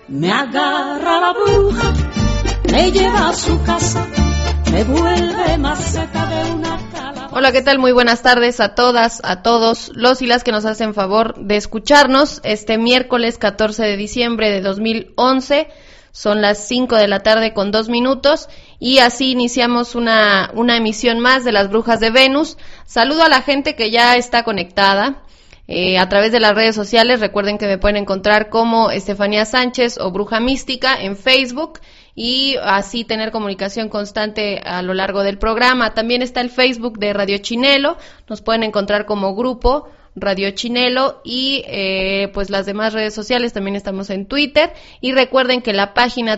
Me agarra la bruja, me lleva a su casa, me vuelve maceta de una cala. Hola, ¿qué tal? Muy buenas tardes a todas, a todos los y las que nos hacen favor de escucharnos este miércoles 14 de diciembre de 2011. Son las 5 de la tarde con 2 minutos y así iniciamos una emisión más de Las Brujas de Venus. Saludo a la gente que ya está conectada a través de las redes sociales. Recuerden que me pueden encontrar como Estefanía Sánchez o Bruja Mística en Facebook y así tener comunicación constante a lo largo del programa. También está el Facebook de Radio Chinelo, nos pueden encontrar como grupo Radio Chinelo y pues las demás redes sociales. También estamos en Twitter y recuerden que la página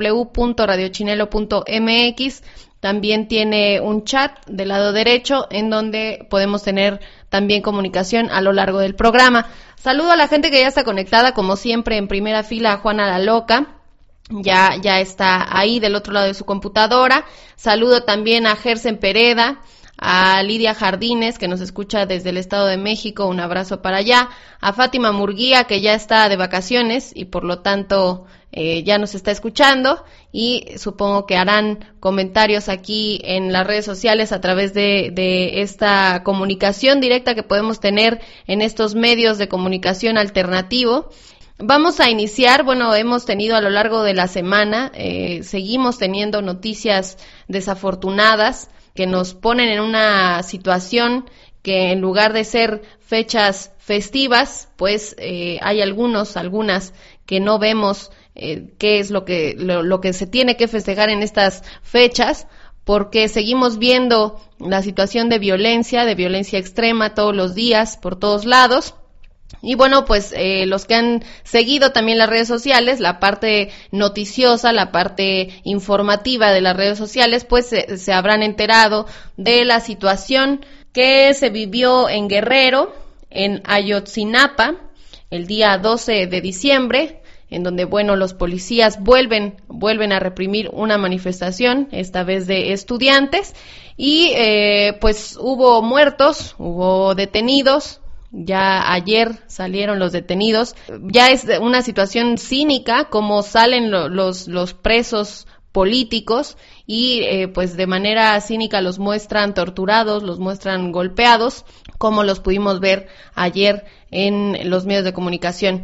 www.radiochinelo.mx también tiene un chat del lado derecho en donde podemos tener también comunicación a lo largo del programa. Saludo a la gente que ya está conectada, como siempre en primera fila a Juana la Loca. Ya está ahí del otro lado de su computadora. Saludo también a Gersen Pereda, a Lidia Jardines, que nos escucha desde el Estado de México, un abrazo para allá, a Fátima Murguía, que ya está de vacaciones y por lo tanto ya nos está escuchando y supongo que harán comentarios aquí en las redes sociales a través de esta comunicación directa que podemos tener en estos medios de comunicación alternativo. Vamos a iniciar, hemos tenido a lo largo de la semana, seguimos teniendo noticias desafortunadas que nos ponen en una situación que en lugar de ser fechas festivas, pues hay algunas que no vemos qué es lo que se tiene que festejar en estas fechas, porque seguimos viendo la situación de violencia extrema todos los días, por todos lados. Y pues los que han seguido también las redes sociales, la parte noticiosa, la parte informativa de las redes sociales, pues se habrán enterado de la situación que se vivió en Guerrero, en Ayotzinapa, el día 12 de diciembre, en donde, los policías vuelven a reprimir una manifestación, esta vez de estudiantes, y pues hubo muertos, hubo detenidos. Ya ayer salieron los detenidos. Ya es una situación cínica como salen los presos políticos y pues de manera cínica los muestran torturados, los muestran golpeados, como los pudimos ver ayer en los medios de comunicación.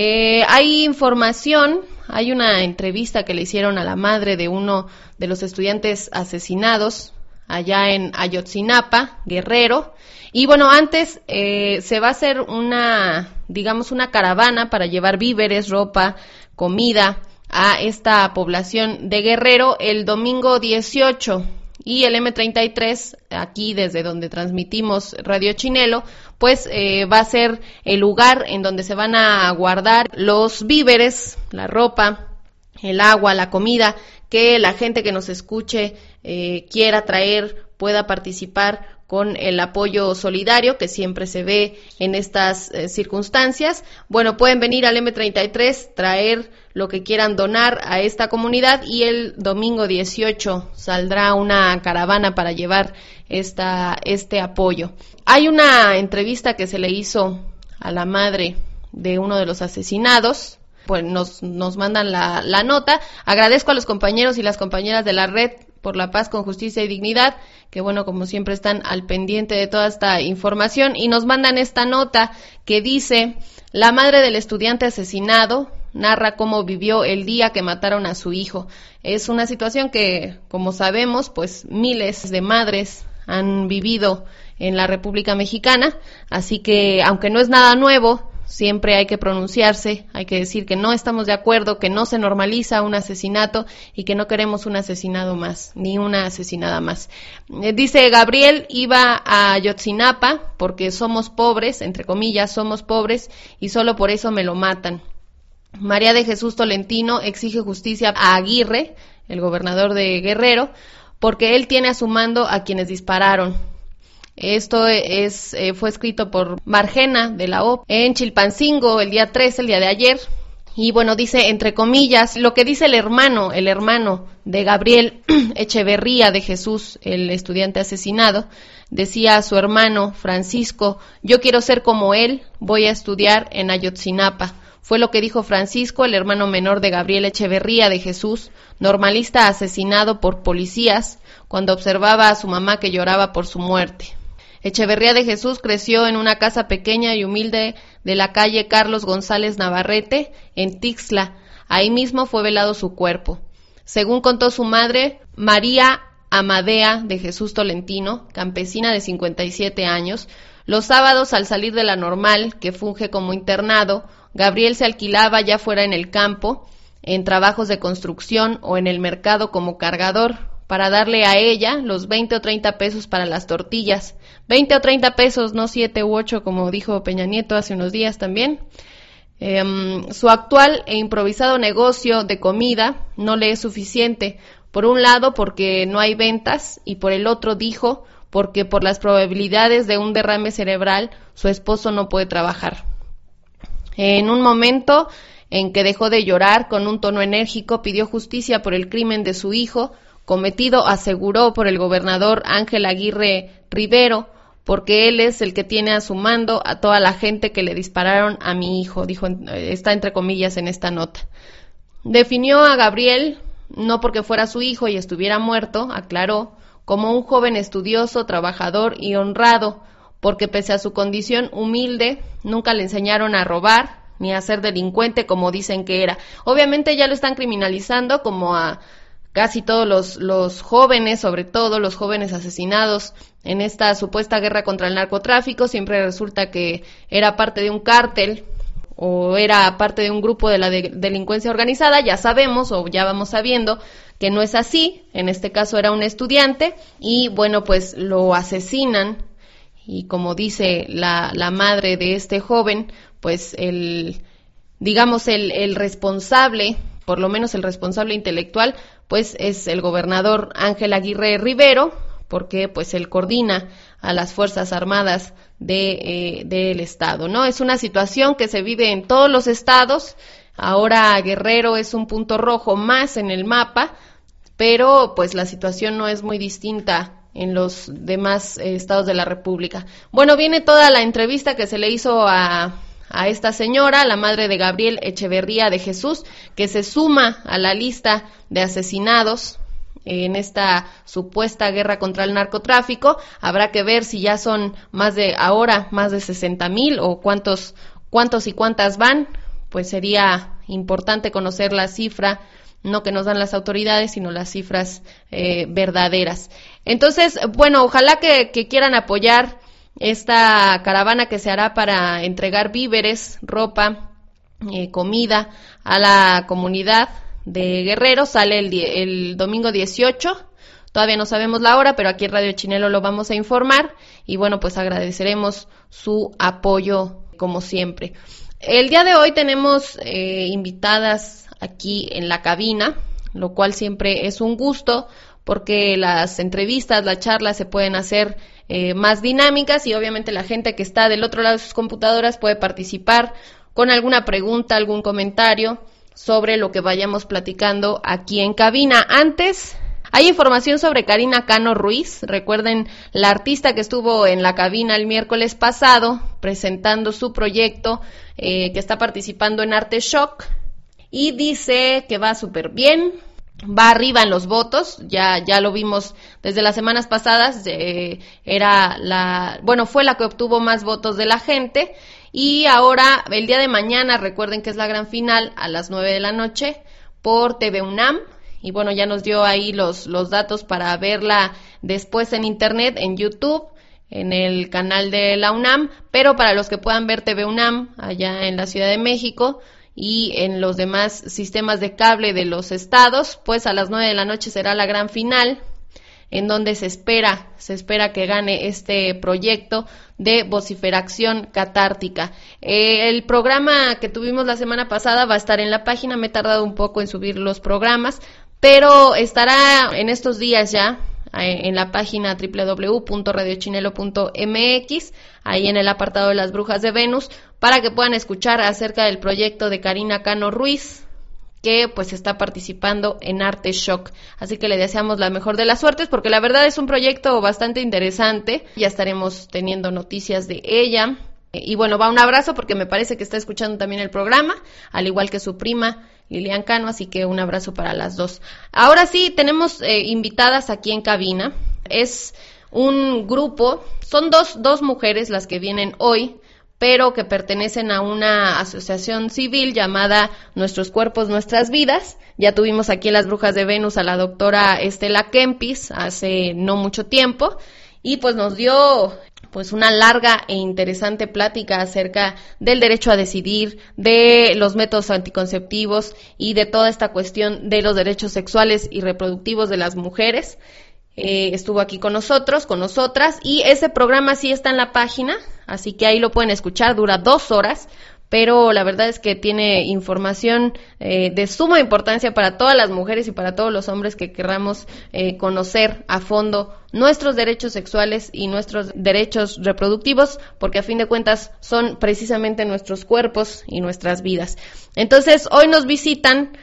Hay información, hay una entrevista que le hicieron a la madre de uno de los estudiantes asesinados allá en Ayotzinapa, Guerrero. Y antes se va a hacer una caravana para llevar víveres, ropa, comida a esta población de Guerrero el domingo 18. Y el M33, aquí desde donde transmitimos Radio Chinelo, pues va a ser el lugar en donde se van a guardar los víveres, la ropa, el agua, la comida, que la gente que nos escuche quiera traer, pueda participar con el apoyo solidario que siempre se ve en estas circunstancias. Pueden venir al M33, traer lo que quieran donar a esta comunidad y el domingo 18 saldrá una caravana para llevar este apoyo. Hay una entrevista que se le hizo a la madre de uno de los asesinados. Pues nos mandan la nota. Agradezco a los compañeros y las compañeras de la Red por la Paz con Justicia y Dignidad, que como siempre están al pendiente de toda esta información, y nos mandan esta nota que dice: la madre del estudiante asesinado narra cómo vivió el día que mataron a su hijo. Es una situación que, como sabemos, pues miles de madres han vivido en la República Mexicana, así que aunque no es nada nuevo, siempre hay que pronunciarse, hay que decir que no estamos de acuerdo, que no se normaliza un asesinato y que no queremos un asesinado más, ni una asesinada más. Dice: Gabriel iba a Ayotzinapa porque somos pobres, entre comillas, somos pobres y solo por eso me lo matan. María de Jesús Tolentino exige justicia a Aguirre, el gobernador de Guerrero, porque él tiene a su mando a quienes dispararon. Esto fue escrito por Margena de la OP en Chilpancingo el día 13, el día de ayer. Y dice entre comillas lo que dice el hermano de Gabriel Echeverría de Jesús, el estudiante asesinado. Decía a su hermano Francisco: yo quiero ser como él, voy a estudiar en Ayotzinapa. Fue lo que dijo Francisco, el hermano menor de Gabriel Echeverría de Jesús, normalista asesinado por policías cuando observaba a su mamá que lloraba por su muerte. Echeverría de Jesús creció en una casa pequeña y humilde de la calle Carlos González Navarrete, en Tixla. Ahí mismo fue velado su cuerpo. Según contó su madre, María Amadea de Jesús Tolentino, campesina de 57 años, los sábados al salir de la Normal, que funge como internado, Gabriel se alquilaba ya fuera en el campo, en trabajos de construcción o en el mercado como cargador, para darle a ella los 20 o 30 pesos para las tortillas. 20 o 30 pesos, no 7 u 8, como dijo Peña Nieto hace unos días también. Su actual e improvisado negocio de comida no le es suficiente, por un lado porque no hay ventas y por el otro, dijo, porque por las probabilidades de un derrame cerebral su esposo no puede trabajar. En un momento en que dejó de llorar, con un tono enérgico pidió justicia por el crimen de su hijo, cometido, aseguró, por el gobernador Ángel Aguirre Rivero, porque él es el que tiene a su mando a toda la gente que le dispararon a mi hijo, dijo, está entre comillas en esta nota. Definió a Gabriel, no porque fuera su hijo y estuviera muerto, aclaró, como un joven estudioso, trabajador y honrado, porque pese a su condición humilde, nunca le enseñaron a robar ni a ser delincuente como dicen que era. Obviamente ya lo están criminalizando como a casi todos los jóvenes, sobre todo los jóvenes asesinados en esta supuesta guerra contra el narcotráfico. Siempre resulta que era parte de un cártel o era parte de un grupo de la delincuencia organizada. Ya sabemos o ya vamos sabiendo que no es así. En este caso era un estudiante y bueno, pues lo asesinan y como dice la madre de este joven, pues el responsable, por lo menos el responsable intelectual, pues es el gobernador Ángel Aguirre Rivero, porque pues él coordina a las Fuerzas Armadas del estado, ¿no? Es una situación que se vive en todos los estados. Ahora Guerrero es un punto rojo más en el mapa, pero pues la situación no es muy distinta en los demás estados de la República. Bueno, viene toda la entrevista que se le hizo a esta señora, la madre de Gabriel Echeverría de Jesús, que se suma a la lista de asesinados en esta supuesta guerra contra el narcotráfico. Habrá que ver si ya son más de 60,000 o cuántos y cuántas van. Pues sería importante conocer la cifra, no que nos dan las autoridades, sino las cifras verdaderas. Entonces, bueno, ojalá que quieran apoyar esta caravana que se hará para entregar víveres, ropa, comida a la comunidad de Guerrero. Sale el domingo 18, todavía no sabemos la hora, pero aquí en Radio Chinelo lo vamos a informar y bueno, pues agradeceremos su apoyo como siempre. El día de hoy tenemos invitadas aquí en la cabina, lo cual siempre es un gusto porque las entrevistas, las charlas se pueden hacer más dinámicas y obviamente la gente que está del otro lado de sus computadoras puede participar con alguna pregunta, algún comentario sobre lo que vayamos platicando aquí en cabina. Antes, hay información sobre Karina Cano Ruiz. Recuerden, la artista que estuvo en la cabina el miércoles pasado presentando su proyecto, que está participando en Arte Shock, y dice que va súper bien. Va arriba en los votos, ya lo vimos desde las semanas pasadas, fue la que obtuvo más votos de la gente, y ahora, el día de mañana, recuerden que es la gran final a las 9 de la noche por TV UNAM, y bueno, ya nos dio ahí los datos para verla después en internet, en YouTube, en el canal de la UNAM, pero para los que puedan ver TV UNAM allá en la Ciudad de México, y en los demás sistemas de cable de los estados, pues a las 9 de la noche será la gran final, en donde se espera que gane este proyecto de vociferación catártica. El programa que tuvimos la semana pasada va a estar en la página, me he tardado un poco en subir los programas, pero estará en estos días ya en la página www.radiochinelo.mx, ahí en el apartado de las Brujas de Venus, para que puedan escuchar acerca del proyecto de Karina Cano Ruiz, que pues está participando en Arte Shock. Así que le deseamos la mejor de las suertes, porque la verdad es un proyecto bastante interesante. Ya estaremos teniendo noticias de ella. Y bueno, va un abrazo porque me parece que está escuchando también el programa, al igual que su prima Lilian Cano, así que un abrazo para las dos. Ahora sí, tenemos invitadas aquí en cabina. Es un grupo, son dos mujeres las que vienen hoy, pero que pertenecen a una asociación civil llamada Nuestros Cuerpos, Nuestras Vidas. Ya tuvimos aquí en Las Brujas de Venus a la doctora Estela Kempis hace no mucho tiempo, y pues nos dio pues una larga e interesante plática acerca del derecho a decidir, de los métodos anticonceptivos y de toda esta cuestión de los derechos sexuales y reproductivos de las mujeres. Estuvo aquí con nosotros, con nosotras, y ese programa sí está en la página, así que ahí lo pueden escuchar, dura 2 horas, pero la verdad es que tiene información de suma importancia para todas las mujeres y para todos los hombres que querramos conocer a fondo nuestros derechos sexuales y nuestros derechos reproductivos, porque a fin de cuentas son precisamente nuestros cuerpos y nuestras vidas. Entonces, hoy nos visitan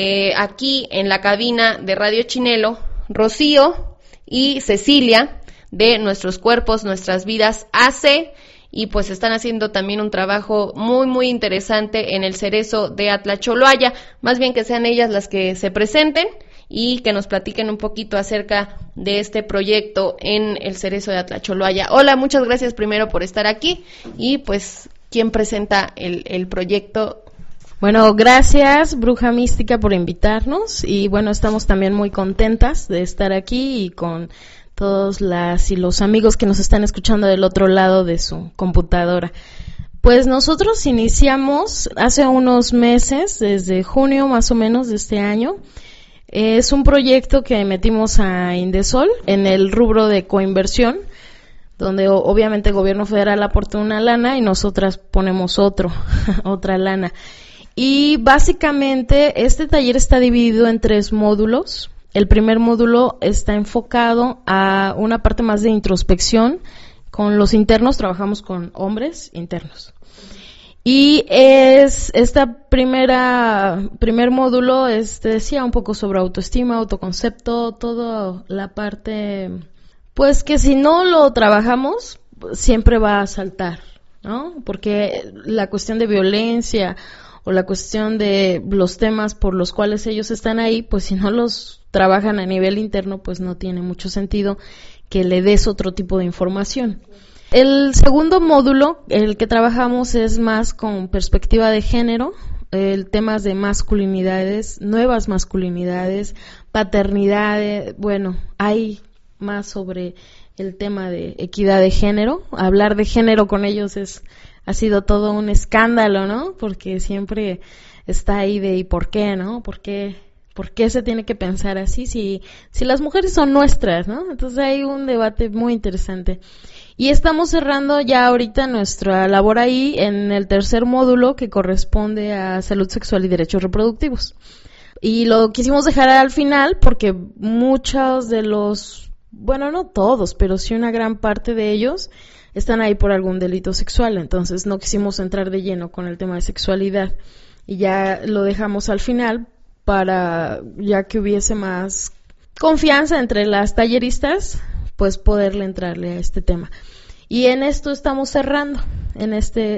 aquí en la cabina de Radio Chinelo Rocío y Cecilia de Nuestros Cuerpos, Nuestras Vidas AC, y pues están haciendo también un trabajo muy muy interesante en el Cerezo de Atlacholoaya. Más bien que sean ellas las que se presenten y que nos platiquen un poquito acerca de este proyecto en el Cerezo de Atlacholoaya. Hola, muchas gracias primero por estar aquí, y pues, ¿quién presenta el proyecto? Bueno, gracias Bruja Mística por invitarnos, y bueno, estamos también muy contentas de estar aquí y con todos las y los amigos que nos están escuchando del otro lado de su computadora. Pues nosotros iniciamos hace unos meses, desde junio más o menos de este año. Es un proyecto que metimos a Indesol en el rubro de coinversión, donde obviamente el gobierno federal aporta una lana y nosotras ponemos otra lana. Y básicamente este taller está dividido en 3 módulos. El primer módulo está enfocado a una parte más de introspección. Con los internos trabajamos con hombres internos. Y primer módulo decía un poco sobre autoestima, autoconcepto, toda la parte, pues que si no lo trabajamos siempre va a saltar, ¿no? Porque la cuestión de violencia o la cuestión de los temas por los cuales ellos están ahí, pues si no los trabajan a nivel interno, pues no tiene mucho sentido que le des otro tipo de información. El segundo módulo, el que trabajamos, es más con perspectiva de género, temas de masculinidades, nuevas masculinidades, paternidades. Bueno, hay más sobre el tema de equidad de género. Hablar de género con ellos ha sido todo un escándalo, ¿no? Porque siempre está ahí de ¿y por qué, no? ¿Por qué se tiene que pensar así si las mujeres son nuestras, ¿no? Entonces hay un debate muy interesante. Y estamos cerrando ya ahorita nuestra labor ahí en el tercer módulo, que corresponde a salud sexual y derechos reproductivos. Y lo quisimos dejar al final porque muchos de los, bueno, no todos, pero sí una gran parte de ellos están ahí por algún delito sexual. Entonces no quisimos entrar de lleno con el tema de sexualidad y ya lo dejamos al final para, ya que hubiese más confianza entre las talleristas, pues poderle entrarle a este tema. Y en esto estamos cerrando, en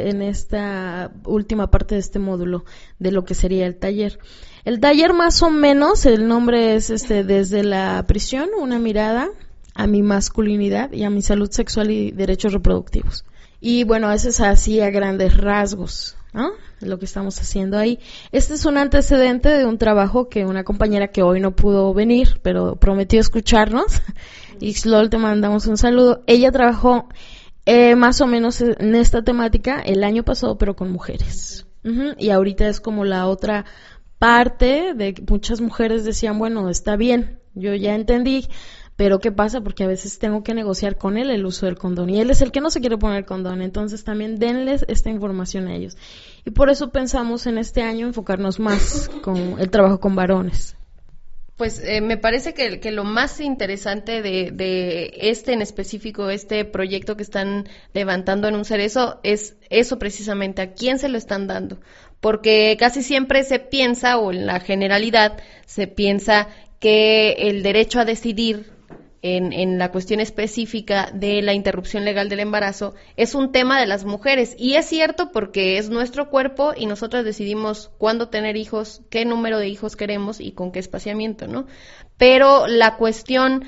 esta última parte de este módulo de lo que sería el taller. El taller, más o menos, el nombre es desde la prisión, una mirada a mi masculinidad y a mi salud sexual y derechos reproductivos. Y bueno, eso es así a grandes rasgos, ¿no? Lo que estamos haciendo ahí. Este es un antecedente de un trabajo que una compañera que hoy no pudo venir, pero prometió escucharnos, y Xlol, te mandamos un saludo. Ella trabajó más o menos en esta temática el año pasado, pero con mujeres. Y ahorita es como la otra parte de que muchas mujeres decían, bueno, está bien, yo ya entendí, pero ¿qué pasa? Porque a veces tengo que negociar con él el uso del condón, y él es el que no se quiere poner el condón, entonces también denles esta información a ellos. Y por eso pensamos en este año enfocarnos más con el trabajo con varones. Pues me parece que lo más interesante de este en específico, este proyecto que están levantando en un Cerezo, es eso precisamente, a quién se lo están dando. Porque casi siempre se piensa, o en la generalidad, se piensa que el derecho a decidir en la cuestión específica de la interrupción legal del embarazo, es un tema de las mujeres. Y es cierto porque es nuestro cuerpo y nosotras decidimos cuándo tener hijos, qué número de hijos queremos y con qué espaciamiento, ¿no? Pero la cuestión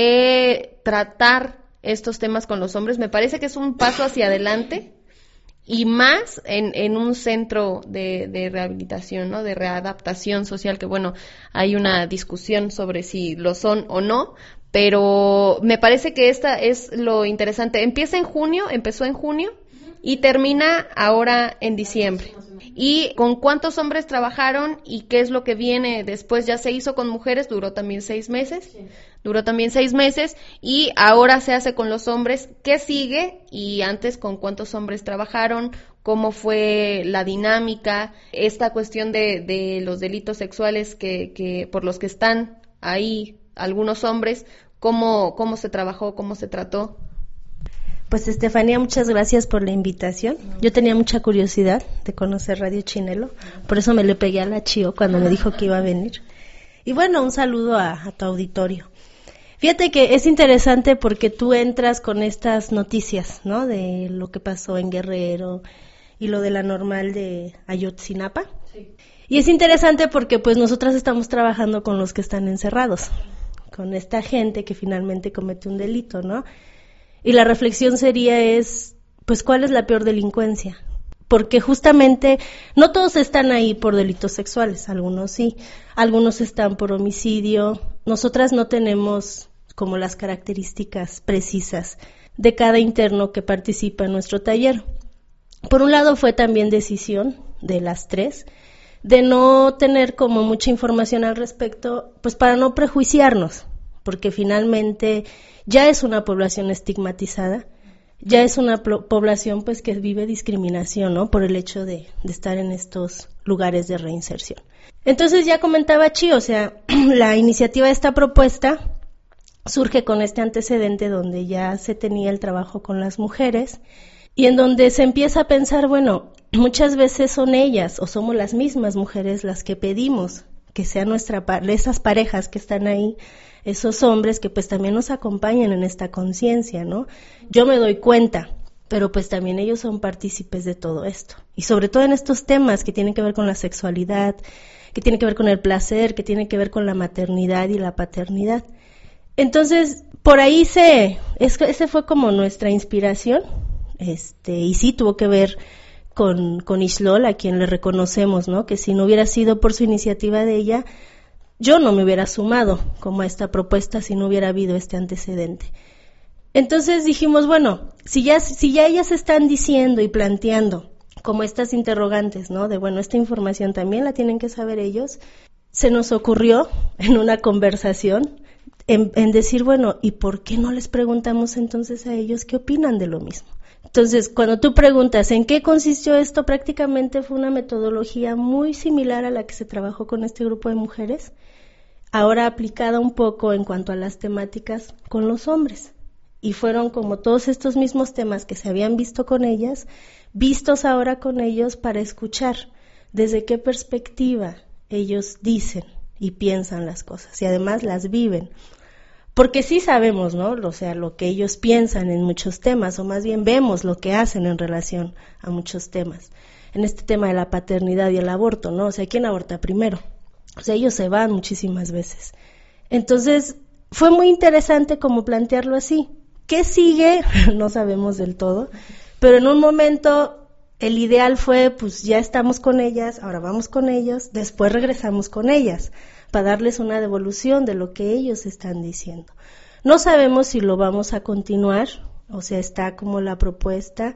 de tratar estos temas con los hombres me parece que es un paso hacia adelante, y más en un centro de rehabilitación, ¿no? De readaptación social, que bueno, hay una discusión sobre si lo son o no, pero me parece que esta es lo interesante. Empezó en junio y termina ahora en diciembre. ¿Y con cuántos hombres trabajaron y qué es lo que viene después? Ya se hizo con mujeres, duró también 6 meses. Duró también 6 meses y ahora se hace con los hombres. ¿Qué sigue? Y antes, ¿con cuántos hombres trabajaron? ¿Cómo fue la dinámica? Esta cuestión de los delitos sexuales que por los que están ahí algunos hombres, ¿cómo se trabajó? ¿Cómo se trató? Pues Estefanía, muchas gracias por la invitación. Yo tenía mucha curiosidad de conocer Radio Chinelo, por eso me le pegué a la Chío cuando me dijo que iba a venir. Y bueno, un saludo a tu auditorio. Fíjate que es interesante porque tú entras con estas noticias, ¿no? De lo que pasó en Guerrero y lo de la normal de Ayotzinapa. Sí. Y es interesante porque pues nosotras estamos trabajando con los que están encerrados, con esta gente que finalmente comete un delito, ¿no? Y la reflexión sería pues, ¿cuál es la peor delincuencia? Porque justamente no todos están ahí por delitos sexuales, algunos sí, algunos están por homicidio. Nosotras no tenemos como las características precisas de cada interno que participa en nuestro taller. Por un lado fue también decisión de las 3 de no tener como mucha información al respecto, pues para no prejuiciarnos, porque finalmente ya es una población estigmatizada, ya es una población pues que vive discriminación, ¿no? Por el hecho de estar en estos lugares de reinserción. Entonces ya comentaba Chi, o sea, la iniciativa de esta propuesta surge con este antecedente donde ya se tenía el trabajo con las mujeres y en donde se empieza a pensar, bueno, muchas veces son ellas o somos las mismas mujeres las que pedimos que sean esas parejas que están ahí, esos hombres que pues también nos acompañan en esta conciencia, ¿no? Yo me doy cuenta, pero pues también ellos son partícipes de todo esto. Y sobre todo en estos temas que tienen que ver con la sexualidad, que tienen que ver con el placer, que tienen que ver con la maternidad y la paternidad. Entonces, por ahí ese fue como nuestra inspiración, y sí tuvo que ver con Ixlol, a quien le reconocemos, ¿no? Que si no hubiera sido por su iniciativa de ella, yo no me hubiera sumado como a esta propuesta si no hubiera habido este antecedente. Entonces dijimos, bueno, si ya ellas están diciendo y planteando como estas interrogantes, ¿no? De bueno, esta información también la tienen que saber ellos, se nos ocurrió en una conversación en decir, bueno, ¿y por qué no les preguntamos entonces a ellos qué opinan de lo mismo? Entonces, cuando tú preguntas en qué consistió esto, prácticamente fue una metodología muy similar a la que se trabajó con este grupo de mujeres, ahora aplicada un poco en cuanto a las temáticas con los hombres. Y fueron como todos estos mismos temas que se habían visto con ellas, vistos ahora con ellos para escuchar desde qué perspectiva ellos dicen y piensan las cosas y además las viven. Porque sí sabemos, ¿no? O sea, lo que ellos piensan en muchos temas, o más bien vemos lo que hacen en relación a muchos temas. En este tema de la paternidad y el aborto, ¿no? O sea, ¿quién aborta primero? O sea, ellos se van muchísimas veces. Entonces, fue muy interesante como plantearlo así. ¿Qué sigue? No sabemos del todo, pero en un momento el ideal fue, pues ya estamos con ellas, ahora vamos con ellos, después regresamos con ellas, para darles una devolución de lo que ellos están diciendo. No sabemos si lo vamos a continuar, o sea, está como la propuesta.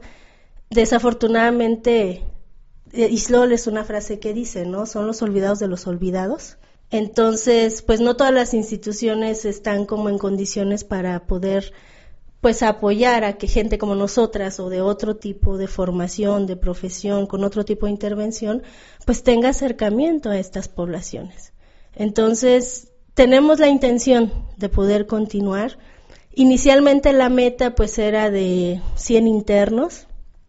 Desafortunadamente, Ixlol es una frase que dice, ¿no? Son los olvidados de los olvidados. Entonces, pues no todas las instituciones están como en condiciones para poder, pues apoyar a que gente como nosotras o de otro tipo de formación, de profesión, con otro tipo de intervención, pues tenga acercamiento a estas poblaciones. Entonces, tenemos la intención de poder continuar. Inicialmente la meta pues era de 100 internos,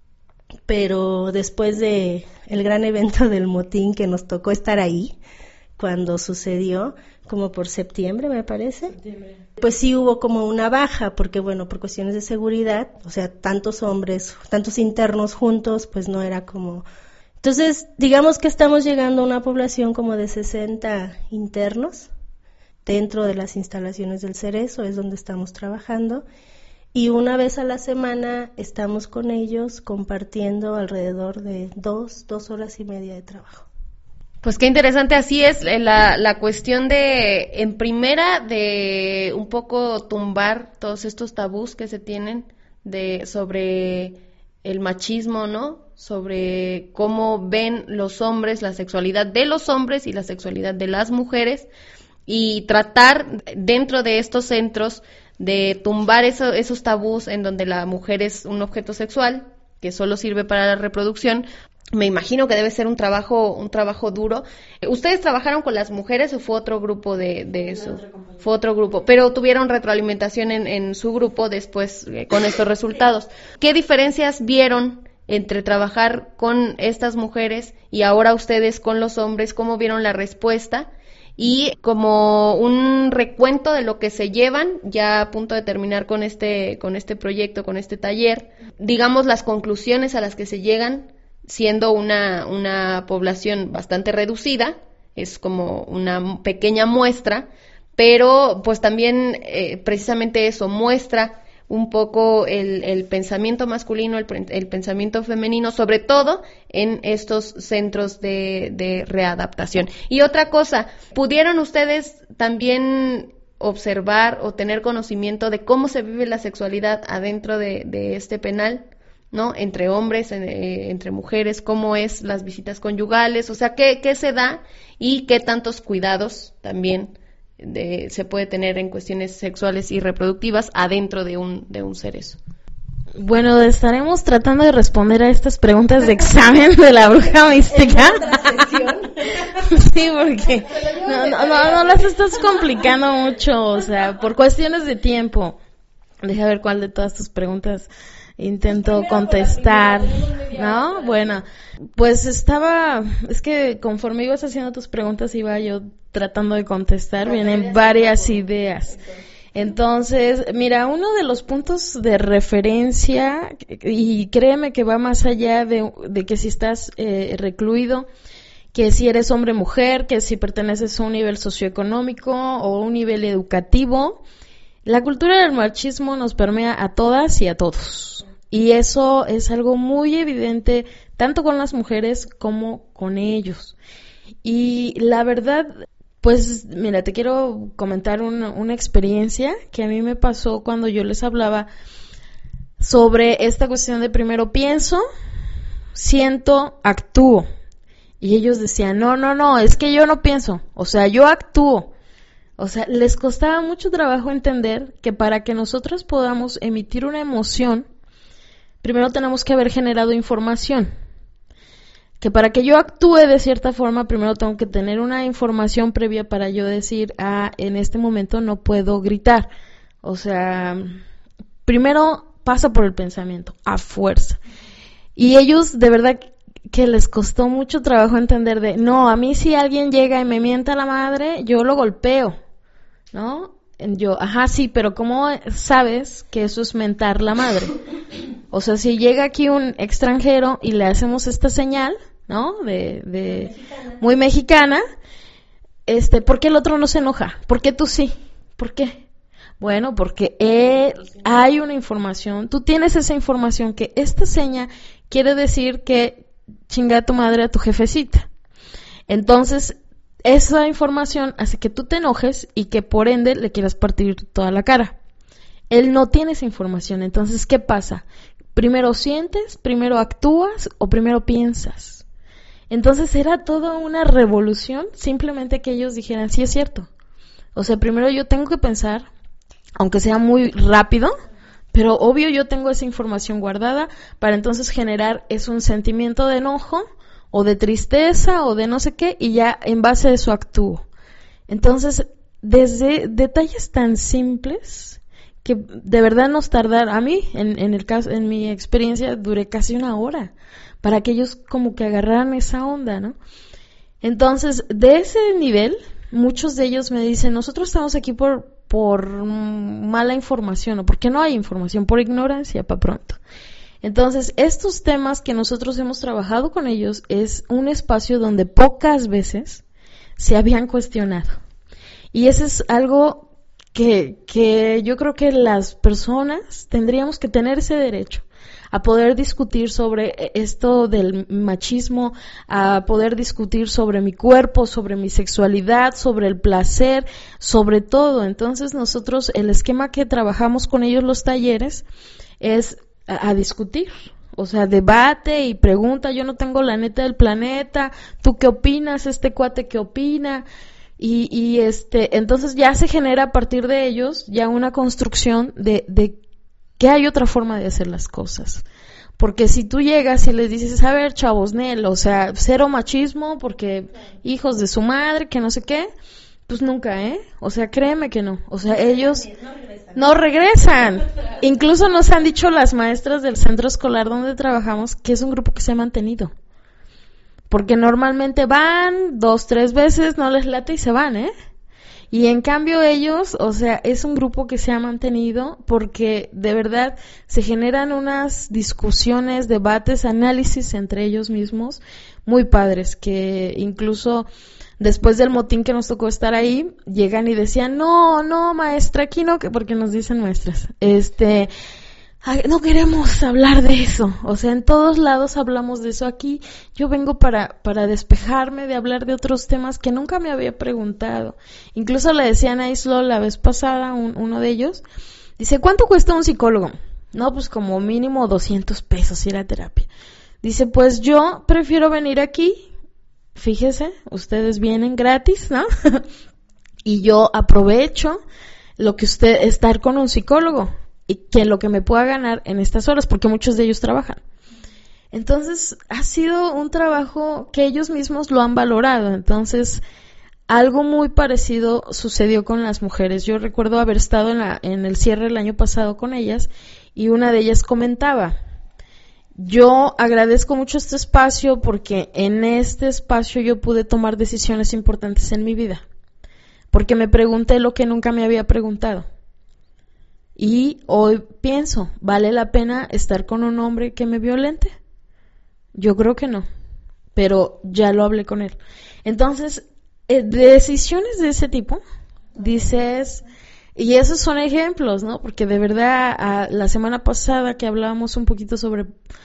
pero después de el gran evento del motín que nos tocó estar ahí, cuando sucedió, como por septiembre, me parece. Pues sí hubo como una baja, porque bueno, por cuestiones de seguridad, o sea, tantos hombres, tantos internos juntos, pues no era como... Entonces, digamos que estamos llegando a una población como de 60 internos dentro de las instalaciones del Cerezo, es donde estamos trabajando, y una vez a la semana estamos con ellos compartiendo alrededor de 2 horas y media de trabajo. Pues qué interesante, así es la cuestión de, en primera, de un poco tumbar todos estos tabús que se tienen sobre el machismo, ¿no? Sobre cómo ven los hombres, la sexualidad de los hombres y la sexualidad de las mujeres, y tratar dentro de estos centros de tumbar esos tabús en donde la mujer es un objeto sexual que solo sirve para la reproducción. Me imagino que debe ser un trabajo duro. ¿Ustedes trabajaron con las mujeres o fue otro grupo de eso? Fue otro grupo, pero tuvieron retroalimentación en su grupo después con estos resultados. ¿Qué diferencias vieron entre trabajar con estas mujeres y ahora ustedes con los hombres? ¿Cómo vieron la respuesta? Y como un recuento de lo que se llevan, ya a punto de terminar con este proyecto, con este taller, digamos las conclusiones a las que se llegan, siendo una población bastante reducida, es como una pequeña muestra, pero pues también precisamente eso muestra un poco el pensamiento masculino, el pensamiento femenino, sobre todo en estos centros de readaptación. Y otra cosa, ¿pudieron ustedes también observar o tener conocimiento de cómo se vive la sexualidad adentro de este penal? ¿No? Entre hombres, entre mujeres, cómo es las visitas conyugales, o sea, qué se da y qué tantos cuidados también se puede tener en cuestiones sexuales y reproductivas adentro de un Cerezo. Bueno, estaremos tratando de responder a estas preguntas de examen de la bruja mística. Sí, porque no las estás complicando mucho, o sea, por cuestiones de tiempo. Deja ver cuál de todas tus preguntas intento contestar, ¿no? Bueno, pues es que conforme ibas haciendo tus preguntas iba yo tratando de contestar, vienen varias ideas. Entonces, mira, uno de los puntos de referencia, y créeme que va más allá de que si estás recluido, que si eres hombre o mujer, que si perteneces a un nivel socioeconómico o un nivel educativo, la cultura del machismo nos permea a todas y a todos. Y eso es algo muy evidente tanto con las mujeres como con ellos. Y la verdad, pues mira, te quiero comentar una experiencia que a mí me pasó cuando yo les hablaba sobre esta cuestión de primero pienso, siento, actúo. Y ellos decían, no, es que yo no pienso, o sea, yo actúo. O sea, les costaba mucho trabajo entender que para que nosotros podamos emitir una emoción, primero tenemos que haber generado información. Que para que yo actúe de cierta forma, primero tengo que tener una información previa para yo decir, en este momento no puedo gritar. O sea, primero pasa por el pensamiento, a fuerza. Y ellos, de verdad, que les costó mucho trabajo entender a mí si alguien llega y me mienta la madre, yo lo golpeo, ¿no? Yo, sí, pero ¿cómo sabes que eso es mentar la madre? O sea, si llega aquí un extranjero y le hacemos esta señal, ¿no? De muy mexicana, ¿por qué el otro no se enoja? ¿Por qué tú sí? ¿Por qué? Bueno, porque hay una información, tú tienes esa información que esta seña quiere decir que chinga a tu madre a tu jefecita. Entonces, esa información hace que tú te enojes y que por ende le quieras partir toda la cara. Él no tiene esa información, entonces, ¿qué pasa? Primero sientes, primero actúas o primero piensas. Entonces era toda una revolución, simplemente que ellos dijeran, sí es cierto. O sea, primero yo tengo que pensar, aunque sea muy rápido, pero obvio yo tengo esa información guardada para entonces generar un sentimiento de enojo o de tristeza o de no sé qué y ya en base a eso actúo. Entonces, desde detalles tan simples que de verdad nos tardaron, a mí, en mi experiencia, duré casi 1 hora para que ellos como que agarraran esa onda, ¿no? Entonces, de ese nivel, muchos de ellos me dicen, nosotros estamos aquí por mala información, o porque no hay información, por ignorancia, para pronto. Entonces, estos temas que nosotros hemos trabajado con ellos es un espacio donde pocas veces se habían cuestionado. Y eso es algo que yo creo que las personas tendríamos que tener ese derecho a poder discutir sobre esto del machismo, a poder discutir sobre mi cuerpo, sobre mi sexualidad, sobre el placer, sobre todo. Entonces nosotros, el esquema que trabajamos con ellos los talleres es a discutir, o sea, debate y pregunta, yo no tengo la neta del planeta, ¿tú qué opinas? ¿Este cuate qué opina? Y entonces ya se genera a partir de ellos ya una construcción de que hay otra forma de hacer las cosas. Porque si tú llegas y les dices, a ver, chavos, Nel, o sea, cero machismo porque hijos de su madre, que no sé qué, pues nunca, o sea, créeme que no. O sea, ellos no regresan. Incluso nos han dicho las maestras del centro escolar donde trabajamos que es un grupo que se ha mantenido. Porque normalmente van 2, 3 veces, no les late y se van, Y en cambio ellos, o sea, es un grupo que se ha mantenido porque de verdad se generan unas discusiones, debates, análisis entre ellos mismos muy padres, que incluso después del motín que nos tocó estar ahí, llegan y decían, no, maestra, aquí no, porque nos dicen maestras, no queremos hablar de eso, o sea, en todos lados hablamos de eso. Aquí yo vengo para despejarme de hablar de otros temas que nunca me había preguntado. Incluso le decían a Islo la vez pasada, uno de ellos, dice, ¿cuánto cuesta un psicólogo? No, pues como mínimo 200 pesos ir a terapia. Dice, pues yo prefiero venir aquí, fíjese, ustedes vienen gratis, ¿no? Y yo aprovecho lo que estar con un psicólogo. Y que lo que me pueda ganar en estas horas, porque muchos de ellos trabajan. Entonces, ha sido un trabajo que ellos mismos lo han valorado. Entonces, algo muy parecido sucedió con las mujeres. Yo recuerdo haber estado en el cierre el año pasado con ellas, y una de ellas comentaba, yo agradezco mucho este espacio porque en este espacio yo pude tomar decisiones importantes en mi vida. Porque me pregunté lo que nunca me había preguntado. Y hoy pienso, ¿vale la pena estar con un hombre que me violente? Yo creo que no, pero ya lo hablé con él. Entonces, decisiones de ese tipo, dices, y esos son ejemplos, ¿no? Porque de verdad, la semana pasada que hablábamos un poquito sobre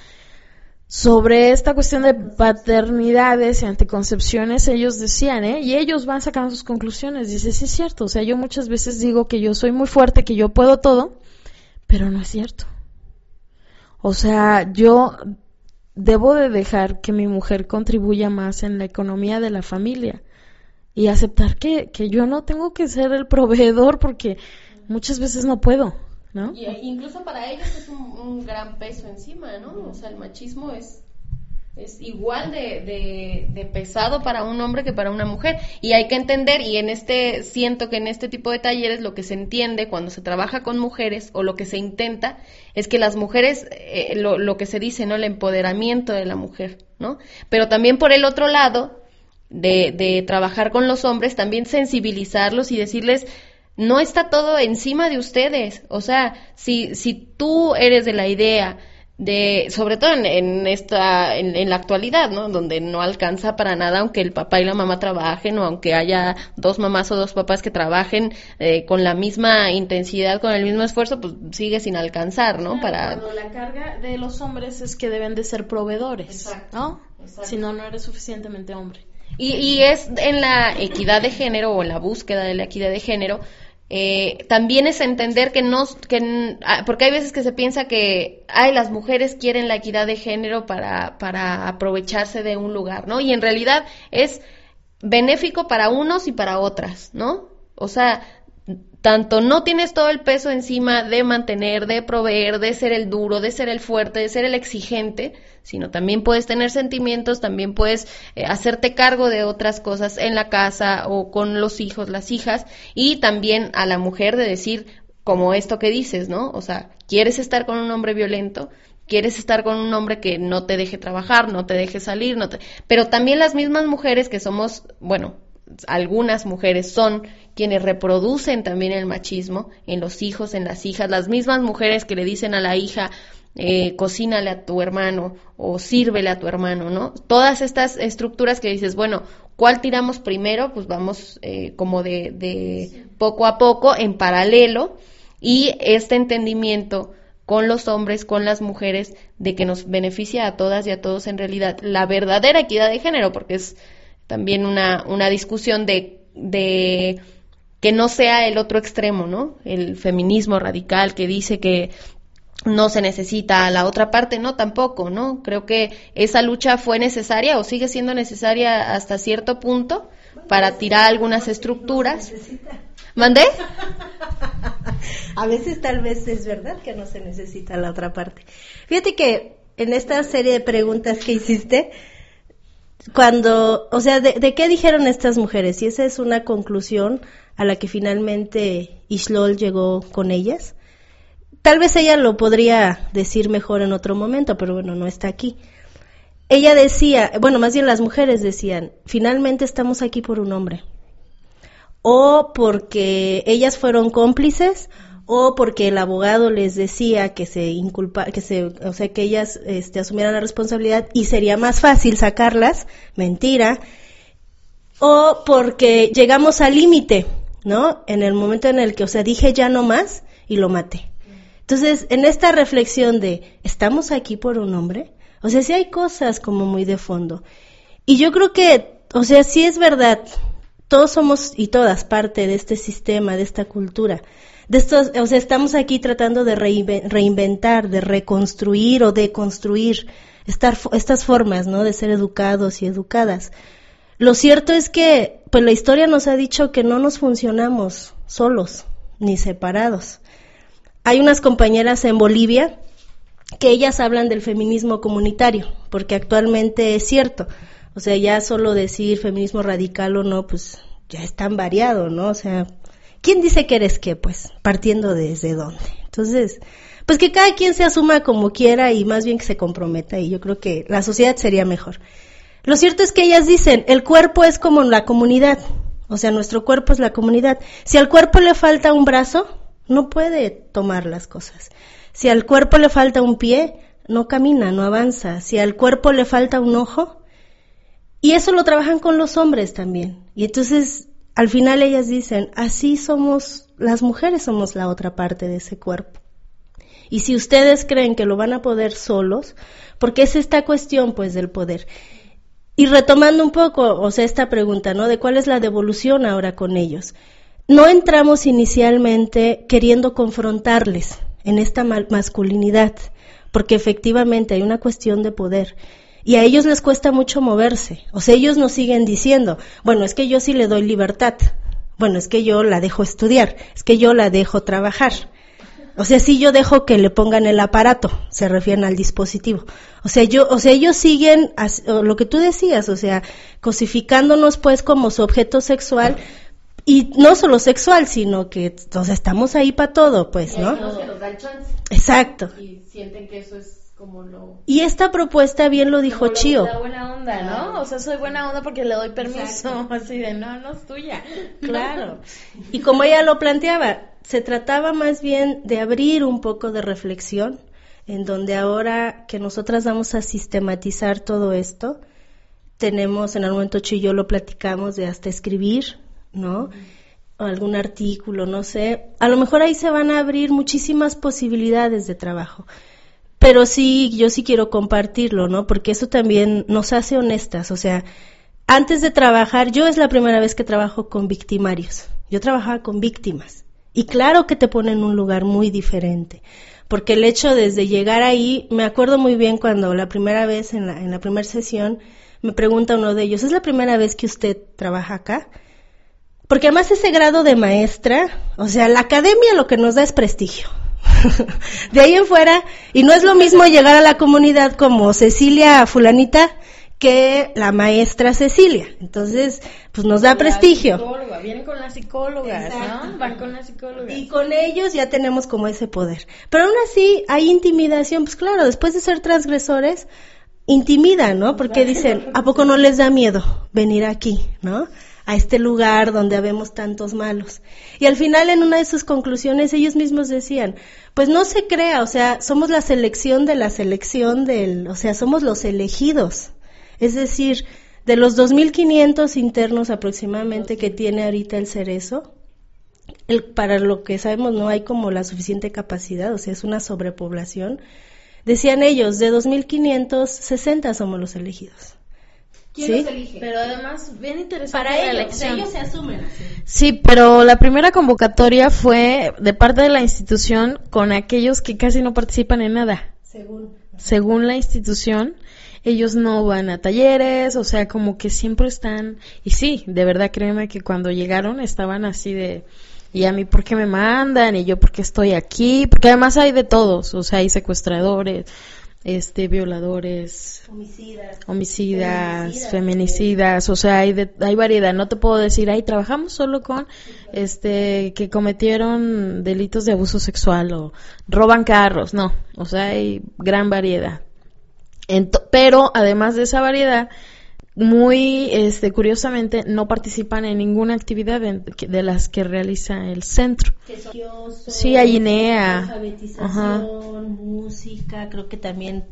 esta cuestión de paternidades y anticoncepciones, ellos decían, y ellos van sacando sus conclusiones. Dice, sí es cierto, o sea, yo muchas veces digo que yo soy muy fuerte, que yo puedo todo, pero no es cierto. O sea, yo debo de dejar que mi mujer contribuya más en la economía de la familia y aceptar que yo no tengo que ser el proveedor porque muchas veces no puedo, ¿no? Y incluso para ellos es un gran peso encima, ¿no? O sea, el machismo es igual de pesado para un hombre que para una mujer, y hay que entender, y siento que en este tipo de talleres lo que se entiende cuando se trabaja con mujeres, o lo que se intenta, es que las mujeres, lo que se dice, ¿no? El empoderamiento de la mujer, ¿no? Pero también por el otro lado, de trabajar con los hombres, también sensibilizarlos y decirles, no está todo encima de ustedes. O sea, si tú eres de la idea de, sobre todo en la actualidad, ¿no? Donde no alcanza para nada, aunque el papá y la mamá trabajen, o aunque haya 2 mamás o 2 papás que trabajen con la misma intensidad, con el mismo esfuerzo, pues sigue sin alcanzar, ¿no? Cuando la carga de los hombres es que deben de ser proveedores, exacto, ¿no? Exacto. Si no eres suficientemente hombre. Y es en la equidad de género, o en la búsqueda de la equidad de género, también es entender porque hay veces que se piensa que las mujeres quieren la equidad de género para aprovecharse de un lugar, ¿no? Y en realidad es benéfico para unos y para otras, ¿no? O sea, tanto no tienes todo el peso encima de mantener, de proveer, de ser el duro, de ser el fuerte, de ser el exigente, sino también puedes tener sentimientos, también puedes hacerte cargo de otras cosas en la casa o con los hijos, las hijas, y también a la mujer de decir, como esto que dices, ¿no? O sea, ¿quieres estar con un hombre violento? quieres estar con un hombre que no te deje trabajar, no te deje salir, pero también las mismas mujeres que somos, bueno, algunas mujeres son quienes reproducen también el machismo en los hijos, en las hijas, las mismas mujeres que le dicen a la hija, cocínale a tu hermano o sírvele a tu hermano, ¿no? Todas estas estructuras que dices, bueno, ¿cuál tiramos primero? Pues vamos como de poco a poco, en paralelo, y este entendimiento con los hombres, con las mujeres, de que nos beneficia a todas y a todos en realidad la verdadera equidad de género, porque es también una discusión de que no sea el otro extremo, ¿no? El feminismo radical que dice que no se necesita a la otra parte, no, tampoco, ¿no? Creo que esa lucha fue necesaria o sigue siendo necesaria hasta cierto punto para tirar algunas estructuras. ¿Mandé? A veces tal vez es verdad que no se necesita la otra parte. Fíjate que en esta serie de preguntas que hiciste, o sea, ¿de qué dijeron estas mujeres? Y esa es una conclusión a la que finalmente Ixtlol llegó con ellas. Tal vez ella lo podría decir mejor en otro momento, pero bueno, no está aquí. Ella decía, bueno, más bien las mujeres decían, finalmente estamos aquí por un hombre. O porque ellas fueron cómplices, o porque el abogado les decía que que ellas asumieran la responsabilidad y sería más fácil sacarlas, mentira, o porque llegamos al límite, ¿no? En el momento en el que, dije ya no más y lo maté. Entonces, en esta reflexión de, ¿estamos aquí por un hombre? Sí hay cosas como muy de fondo. Y yo creo que, sí es verdad, todos somos y todas parte de este sistema, de esta cultura. Estamos aquí tratando de reinventar, de reconstruir o de construir estas formas, ¿no? De ser educados y educadas. Lo cierto es que, pues la historia nos ha dicho que no nos funcionamos solos, ni separados. Hay unas compañeras en Bolivia que ellas hablan del feminismo comunitario, porque actualmente es cierto, ya solo decir feminismo radical o no, pues ya es tan variado, ¿no? ¿Quién dice que eres qué? Pues, partiendo desde dónde. Entonces, pues que cada quien se asuma como quiera y más bien que se comprometa, y yo creo que la sociedad sería mejor. Lo cierto es que ellas dicen, el cuerpo es como la comunidad, nuestro cuerpo es la comunidad. Si al cuerpo le falta un brazo, no puede tomar las cosas. Si al cuerpo le falta un pie, no camina, no avanza. Si al cuerpo le falta un ojo, y eso lo trabajan con los hombres también. Y entonces, al final ellas dicen, así somos, las mujeres somos la otra parte de ese cuerpo. Y si ustedes creen que lo van a poder solos, porque es esta cuestión, pues, del poder. Y retomando un poco, esta pregunta, ¿no? De cuál es la devolución ahora con ellos. No entramos inicialmente queriendo confrontarles en esta masculinidad, porque efectivamente hay una cuestión de poder. Y a ellos les cuesta mucho moverse. Ellos nos siguen diciendo, bueno, es que yo sí le doy libertad. Bueno, es que yo la dejo estudiar. Es que yo la dejo trabajar. Sí yo dejo que le pongan el aparato. Se refieren al dispositivo. Ellos siguen, lo que tú decías, cosificándonos pues como su objeto sexual. Y no solo sexual, sino que, estamos ahí para todo, pues, ¿no? No se nos da el chance. Exacto. Y sienten que eso es como lo... Y esta propuesta bien lo dijo Chío. La buena onda, ¿no? Soy buena onda porque le doy permiso. Exacto. Así de, no es tuya. Claro. Y como ella lo planteaba, se trataba más bien de abrir un poco de reflexión, en donde ahora que nosotras vamos a sistematizar todo esto, tenemos, en algún momento Chío y yo lo platicamos, de hasta escribir, ¿no? O algún artículo, no sé. A lo mejor ahí se van a abrir muchísimas posibilidades de trabajo. Pero sí, yo sí quiero compartirlo, ¿no? Porque eso también nos hace honestas. Antes de trabajar, yo es la primera vez que trabajo con victimarios. Yo trabajaba con víctimas. Y claro que te ponen en un lugar muy diferente. Porque el hecho desde llegar ahí, me acuerdo muy bien cuando la primera vez, en la primera sesión, me pregunta uno de ellos, ¿es la primera vez que usted trabaja acá? Porque además ese grado de maestra, la academia lo que nos da es prestigio. De ahí en fuera, y no es lo mismo llegar a la comunidad como Cecilia fulanita que la maestra Cecilia. Entonces, pues nos da prestigio. Viene con las psicólogas, Exacto. ¿no? Van con las psicólogas. Y con ellos ya tenemos como ese poder. Pero aún así hay intimidación, pues claro, después de ser transgresores, intimidan, ¿no? Porque dicen, ¿a poco no les da miedo venir aquí, ¿no? A este lugar donde habemos tantos malos. Y al final, en una de sus conclusiones, ellos mismos decían, pues no se crea, o sea, somos la selección de la selección o sea, somos los elegidos. Es decir, de los 2.500 internos aproximadamente que tiene ahorita el Cerezo, para lo que sabemos no hay como la suficiente capacidad, o sea, es una sobrepoblación. Decían ellos, de 2.500, 60 somos los elegidos. ¿Quién ¿Sí? los elige? Pero además, bien interesante Para la ellos, elección. ellos se asumen así. Sí, pero la primera convocatoria fue de parte de la institución con aquellos que casi no participan en nada. Según la institución, ellos no van a talleres, o sea, como que siempre están... Y sí, de verdad, créeme que cuando llegaron estaban así de... ¿Y a mí por qué me mandan? ¿Y yo por qué estoy aquí? Porque además hay de todos, o sea, hay secuestradores, violadores, homicidas, feminicidas, o sea, hay variedad. No te puedo decir, trabajamos solo con que cometieron delitos de abuso sexual o roban carros, no, o sea, hay gran variedad. Pero además de esa variedad, muy curiosamente no participan en ninguna actividad de las que realiza el centro. Sí, hay INEA, alfabetización, música, creo que también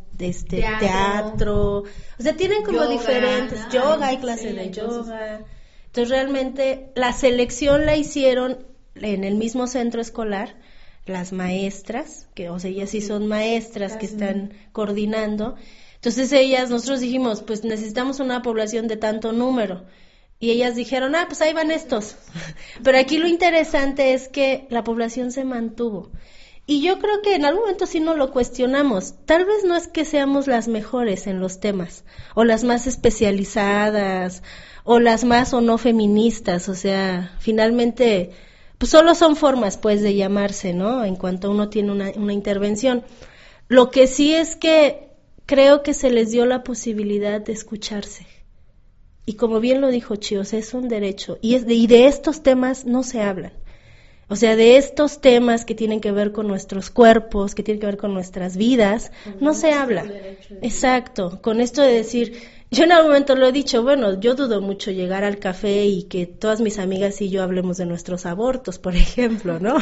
teatro. O sea, tienen como yoga, diferentes, yoga, hay clases de yoga. Entonces realmente la selección la hicieron en el mismo centro escolar las maestras, o sea, ellas sí son maestras que están coordinando. Entonces nosotros dijimos, pues necesitamos una población de tanto número. Y ellas dijeron, pues ahí van estos. Pero aquí lo interesante es que la población se mantuvo. Y yo creo que en algún momento sí nos lo cuestionamos. Tal vez no es que seamos las mejores en los temas, o las más especializadas, o las más o no feministas. O sea, finalmente, pues solo son formas, pues, de llamarse, ¿no? En cuanto uno tiene una intervención. Lo que sí es que creo que se les dio la posibilidad de escucharse. Y como bien lo dijo Chios, es un derecho. Y de estos temas no se hablan. O sea, de estos temas que tienen que ver con nuestros cuerpos, que tienen que ver con nuestras vidas, no se habla. Exacto. Con esto de decir, yo en algún momento lo he dicho, bueno, yo dudo mucho llegar al café y que todas mis amigas y yo hablemos de nuestros abortos, por ejemplo, ¿no?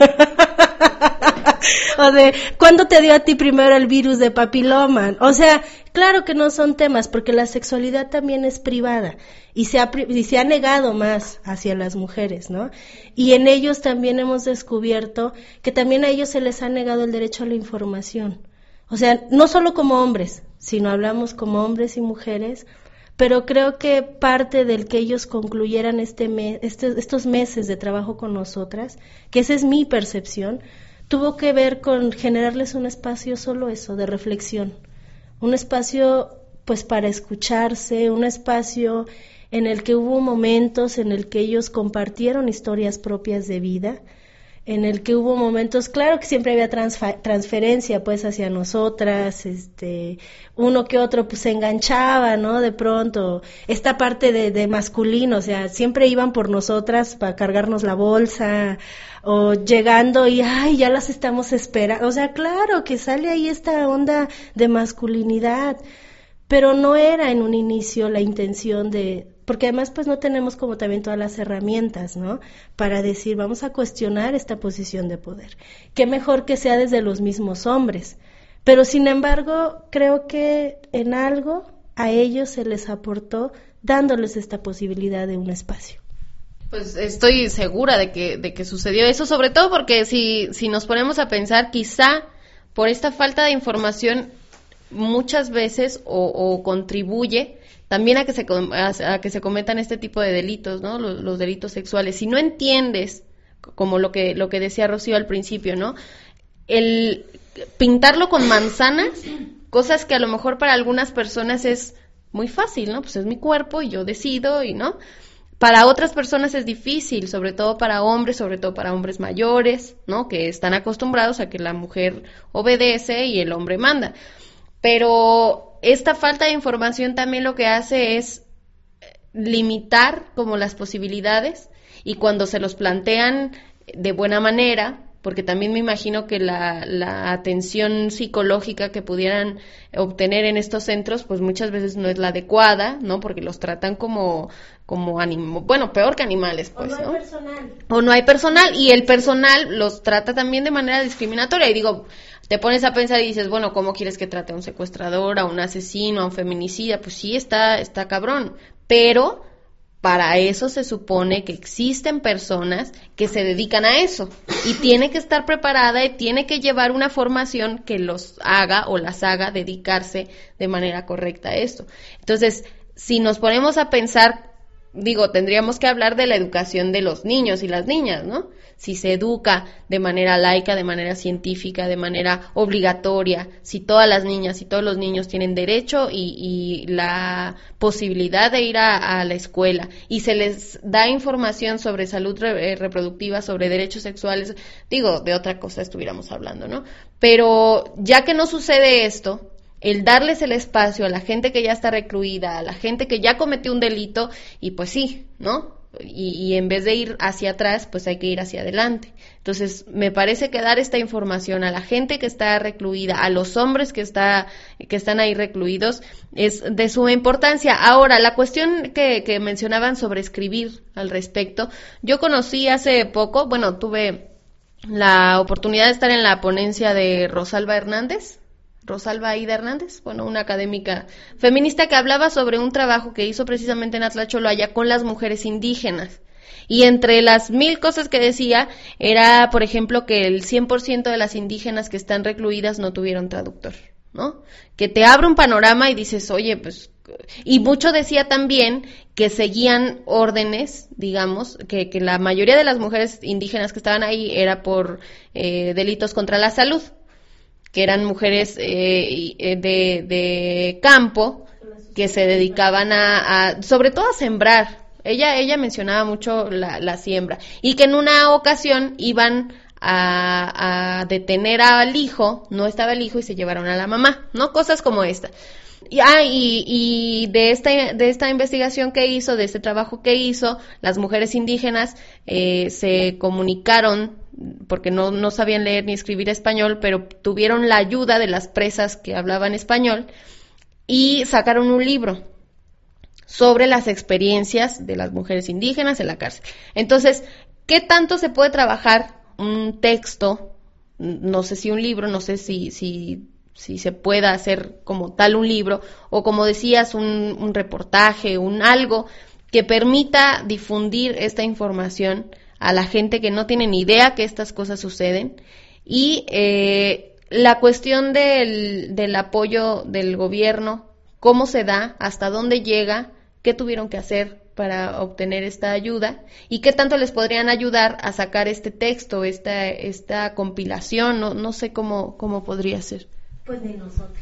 O de, ¿cuándo te dio a ti primero el virus de papiloma? O sea, claro que no son temas, porque la sexualidad también es privada y se ha negado más hacia las mujeres, ¿no? Y en ellos también hemos descubierto que también a ellos se les ha negado el derecho a la información. O sea, no solo como hombres, sino hablamos como hombres y mujeres, pero creo que parte del que ellos concluyeran estos meses de trabajo con nosotras, que esa es mi percepción, tuvo que ver con generarles un espacio solo eso, de reflexión, un espacio pues para escucharse, un espacio en el que hubo momentos en el que ellos compartieron historias propias de vida, en el que hubo momentos, claro que siempre había transferencia pues hacia nosotras, uno que otro pues se enganchaba, ¿no? De pronto, esta parte de masculino, o sea, siempre iban por nosotras para cargarnos la bolsa, o llegando y ya las estamos esperando, o sea, claro que sale ahí esta onda de masculinidad, pero no era en un inicio la intención porque además pues no tenemos como también todas las herramientas, ¿no? Para decir, vamos a cuestionar esta posición de poder. Qué mejor que sea desde los mismos hombres. Pero sin embargo, creo que en algo a ellos se les aportó dándoles esta posibilidad de un espacio. Pues estoy segura de que sucedió eso, sobre todo porque si nos ponemos a pensar, quizá por esta falta de información muchas veces o contribuye también a que se cometan este tipo de delitos, ¿no? Los delitos sexuales. Si no entiendes, como lo que decía Rocío al principio, ¿no? El pintarlo con manzanas, cosas que a lo mejor para algunas personas es muy fácil, ¿no? Pues es mi cuerpo y yo decido y ¿no? Para otras personas es difícil, sobre todo para hombres mayores, ¿no? Que están acostumbrados a que la mujer obedece y el hombre manda. Pero esta falta de información también lo que hace es limitar como las posibilidades, y cuando se los plantean de buena manera, porque también me imagino que la atención psicológica que pudieran obtener en estos centros, pues muchas veces no es la adecuada, ¿no? Porque los tratan como bueno, peor que animales, pues, ¿no? O no hay personal, y el personal los trata también de manera discriminatoria, y digo, te pones a pensar y dices, bueno, ¿cómo quieres que trate a un secuestrador, a un asesino, a un feminicida? Pues sí, está cabrón, pero para eso se supone que existen personas que se dedican a eso, y tiene que estar preparada y tiene que llevar una formación que los haga o las haga dedicarse de manera correcta a esto. Entonces, si nos ponemos a pensar, digo, tendríamos que hablar de la educación de los niños y las niñas, ¿no? Si se educa de manera laica, de manera científica, de manera obligatoria, si todas las niñas y todos los niños tienen derecho y la posibilidad de ir a la escuela, y se les da información sobre salud reproductiva, sobre derechos sexuales, digo, de otra cosa estuviéramos hablando, ¿no? Pero ya que no sucede esto, el darles el espacio a la gente que ya está recluida, a la gente que ya cometió un delito, y pues sí, ¿no? Y en vez de ir hacia atrás, pues hay que ir hacia adelante. Entonces, me parece que dar esta información a la gente que está recluida, a los hombres que están ahí recluidos, es de suma importancia. Ahora, la cuestión que mencionaban sobre escribir al respecto, yo conocí hace poco, bueno, tuve la oportunidad de estar en la ponencia de Rosalba Aida Hernández, bueno, una académica feminista que hablaba sobre un trabajo que hizo precisamente en Atlacholoaya con las mujeres indígenas. Y entre las 1000 cosas que decía, era, por ejemplo, que el 100% de las indígenas que están recluidas no tuvieron traductor, ¿no? Que te abre un panorama y dices, oye, pues... Y mucho decía también que seguían órdenes, digamos, que la mayoría de las mujeres indígenas que estaban ahí era por delitos contra la salud, que eran mujeres de campo que se dedicaban a sobre todo a sembrar. Ella mencionaba mucho la siembra, y que en una ocasión iban a detener al hijo, no estaba el hijo y se llevaron a la mamá, ¿no? Cosas como esta. Y de esta investigación que hizo, de este trabajo que hizo, las mujeres indígenas se comunicaron, porque no sabían leer ni escribir español, pero tuvieron la ayuda de las presas que hablaban español, y sacaron un libro sobre las experiencias de las mujeres indígenas en la cárcel. Entonces, ¿qué tanto se puede trabajar un texto? No sé si un libro, no sé si se pueda hacer como tal un libro, o como decías, un reportaje, algo que permita difundir esta información a la gente que no tiene ni idea que estas cosas suceden. Y la cuestión del apoyo del gobierno, cómo se da, hasta dónde llega, qué tuvieron que hacer para obtener esta ayuda, y qué tanto les podrían ayudar a sacar este texto, esta compilación, no sé cómo podría ser. Pues ni nosotras.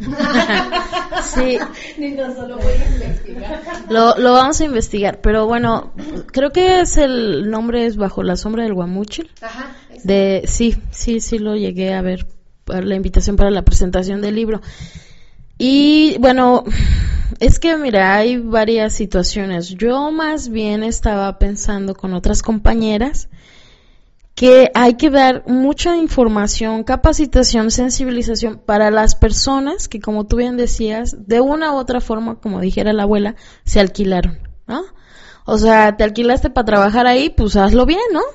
Sí. Ni nosotros lo voy a investigar. Lo vamos a investigar, pero bueno, creo que el nombre es Bajo la sombra del Guamúchil. Ajá. Sí lo llegué a ver, la invitación para la presentación del libro. Y bueno, es que mira, hay varias situaciones. Yo más bien estaba pensando con otras compañeras que hay que dar mucha información, capacitación, sensibilización para las personas que, como tú bien decías, de una u otra forma, como dijera la abuela, se alquilaron, ¿no? O sea, te alquilaste para trabajar ahí, pues hazlo bien, ¿no?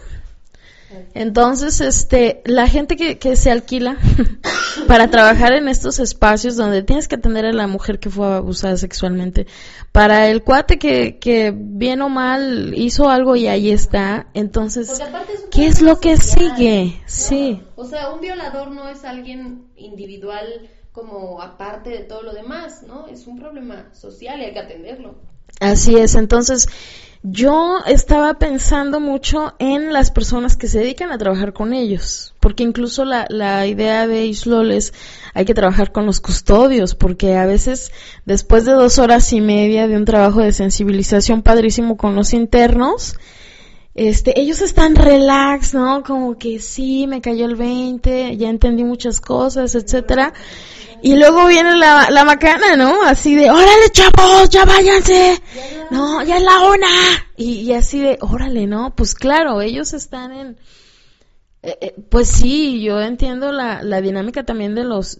Entonces, la gente que se alquila para trabajar en estos espacios donde tienes que atender a la mujer que fue abusada sexualmente, para el cuate que bien o mal hizo algo y ahí está, entonces, ¿qué es lo que sigue? ¿No? Sí. O sea, un violador no es alguien individual como aparte de todo lo demás, ¿no? Es un problema social y hay que atenderlo. Así es, entonces yo estaba pensando mucho en las personas que se dedican a trabajar con ellos, porque incluso la idea de Islol es hay que trabajar con los custodios, porque a veces después de 2 horas y media de un trabajo de sensibilización padrísimo con los internos, ellos están relax, ¿no? Como que sí, me cayó el 20, ya entendí muchas cosas, etcétera. Y luego viene la macana, ¿no? Así de, órale chavos, ya váyanse. No, ya es la 1. Y así de, órale, ¿no? Pues claro, ellos están en... pues sí, yo entiendo la dinámica también de los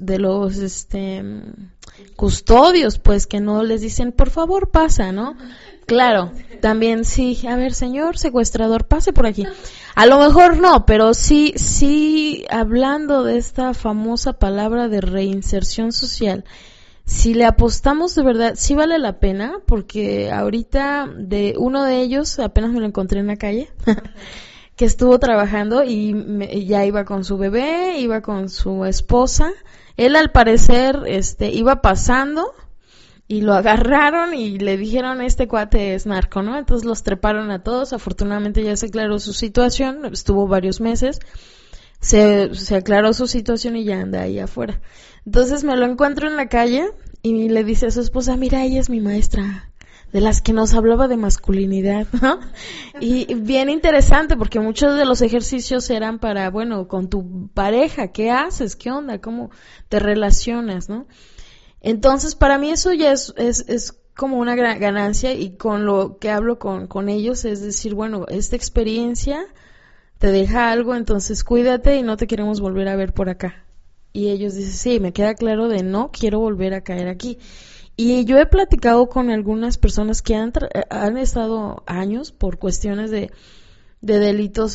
custodios, pues que no les dicen, por favor pasa, ¿no? Claro, también sí, a ver señor secuestrador, pase por aquí. A lo mejor no, pero sí, hablando de esta famosa palabra de reinserción social, si le apostamos de verdad, sí vale la pena, porque ahorita de uno de ellos, apenas me lo encontré en la calle, que estuvo trabajando y ya iba con su bebé, iba con su esposa. Él al parecer iba pasando y lo agarraron y le dijeron, este cuate es narco, ¿no? Entonces los treparon a todos. Afortunadamente ya se aclaró su situación, estuvo varios meses, se aclaró su situación y ya anda ahí afuera. Entonces me lo encuentro en la calle y le dice a su esposa, mira, ella es mi maestra, de las que nos hablaba de masculinidad, ¿no? Y bien interesante, porque muchos de los ejercicios eran para, bueno, con tu pareja, ¿qué haces? ¿Qué onda? ¿Cómo te relacionas, no? Entonces, para mí eso ya es como una gran ganancia, y con lo que hablo con ellos es decir, bueno, esta experiencia te deja algo, entonces cuídate y no te queremos volver a ver por acá. Y ellos dicen, sí, me queda claro de no quiero volver a caer aquí. Y yo he platicado con algunas personas que han estado años por cuestiones de delitos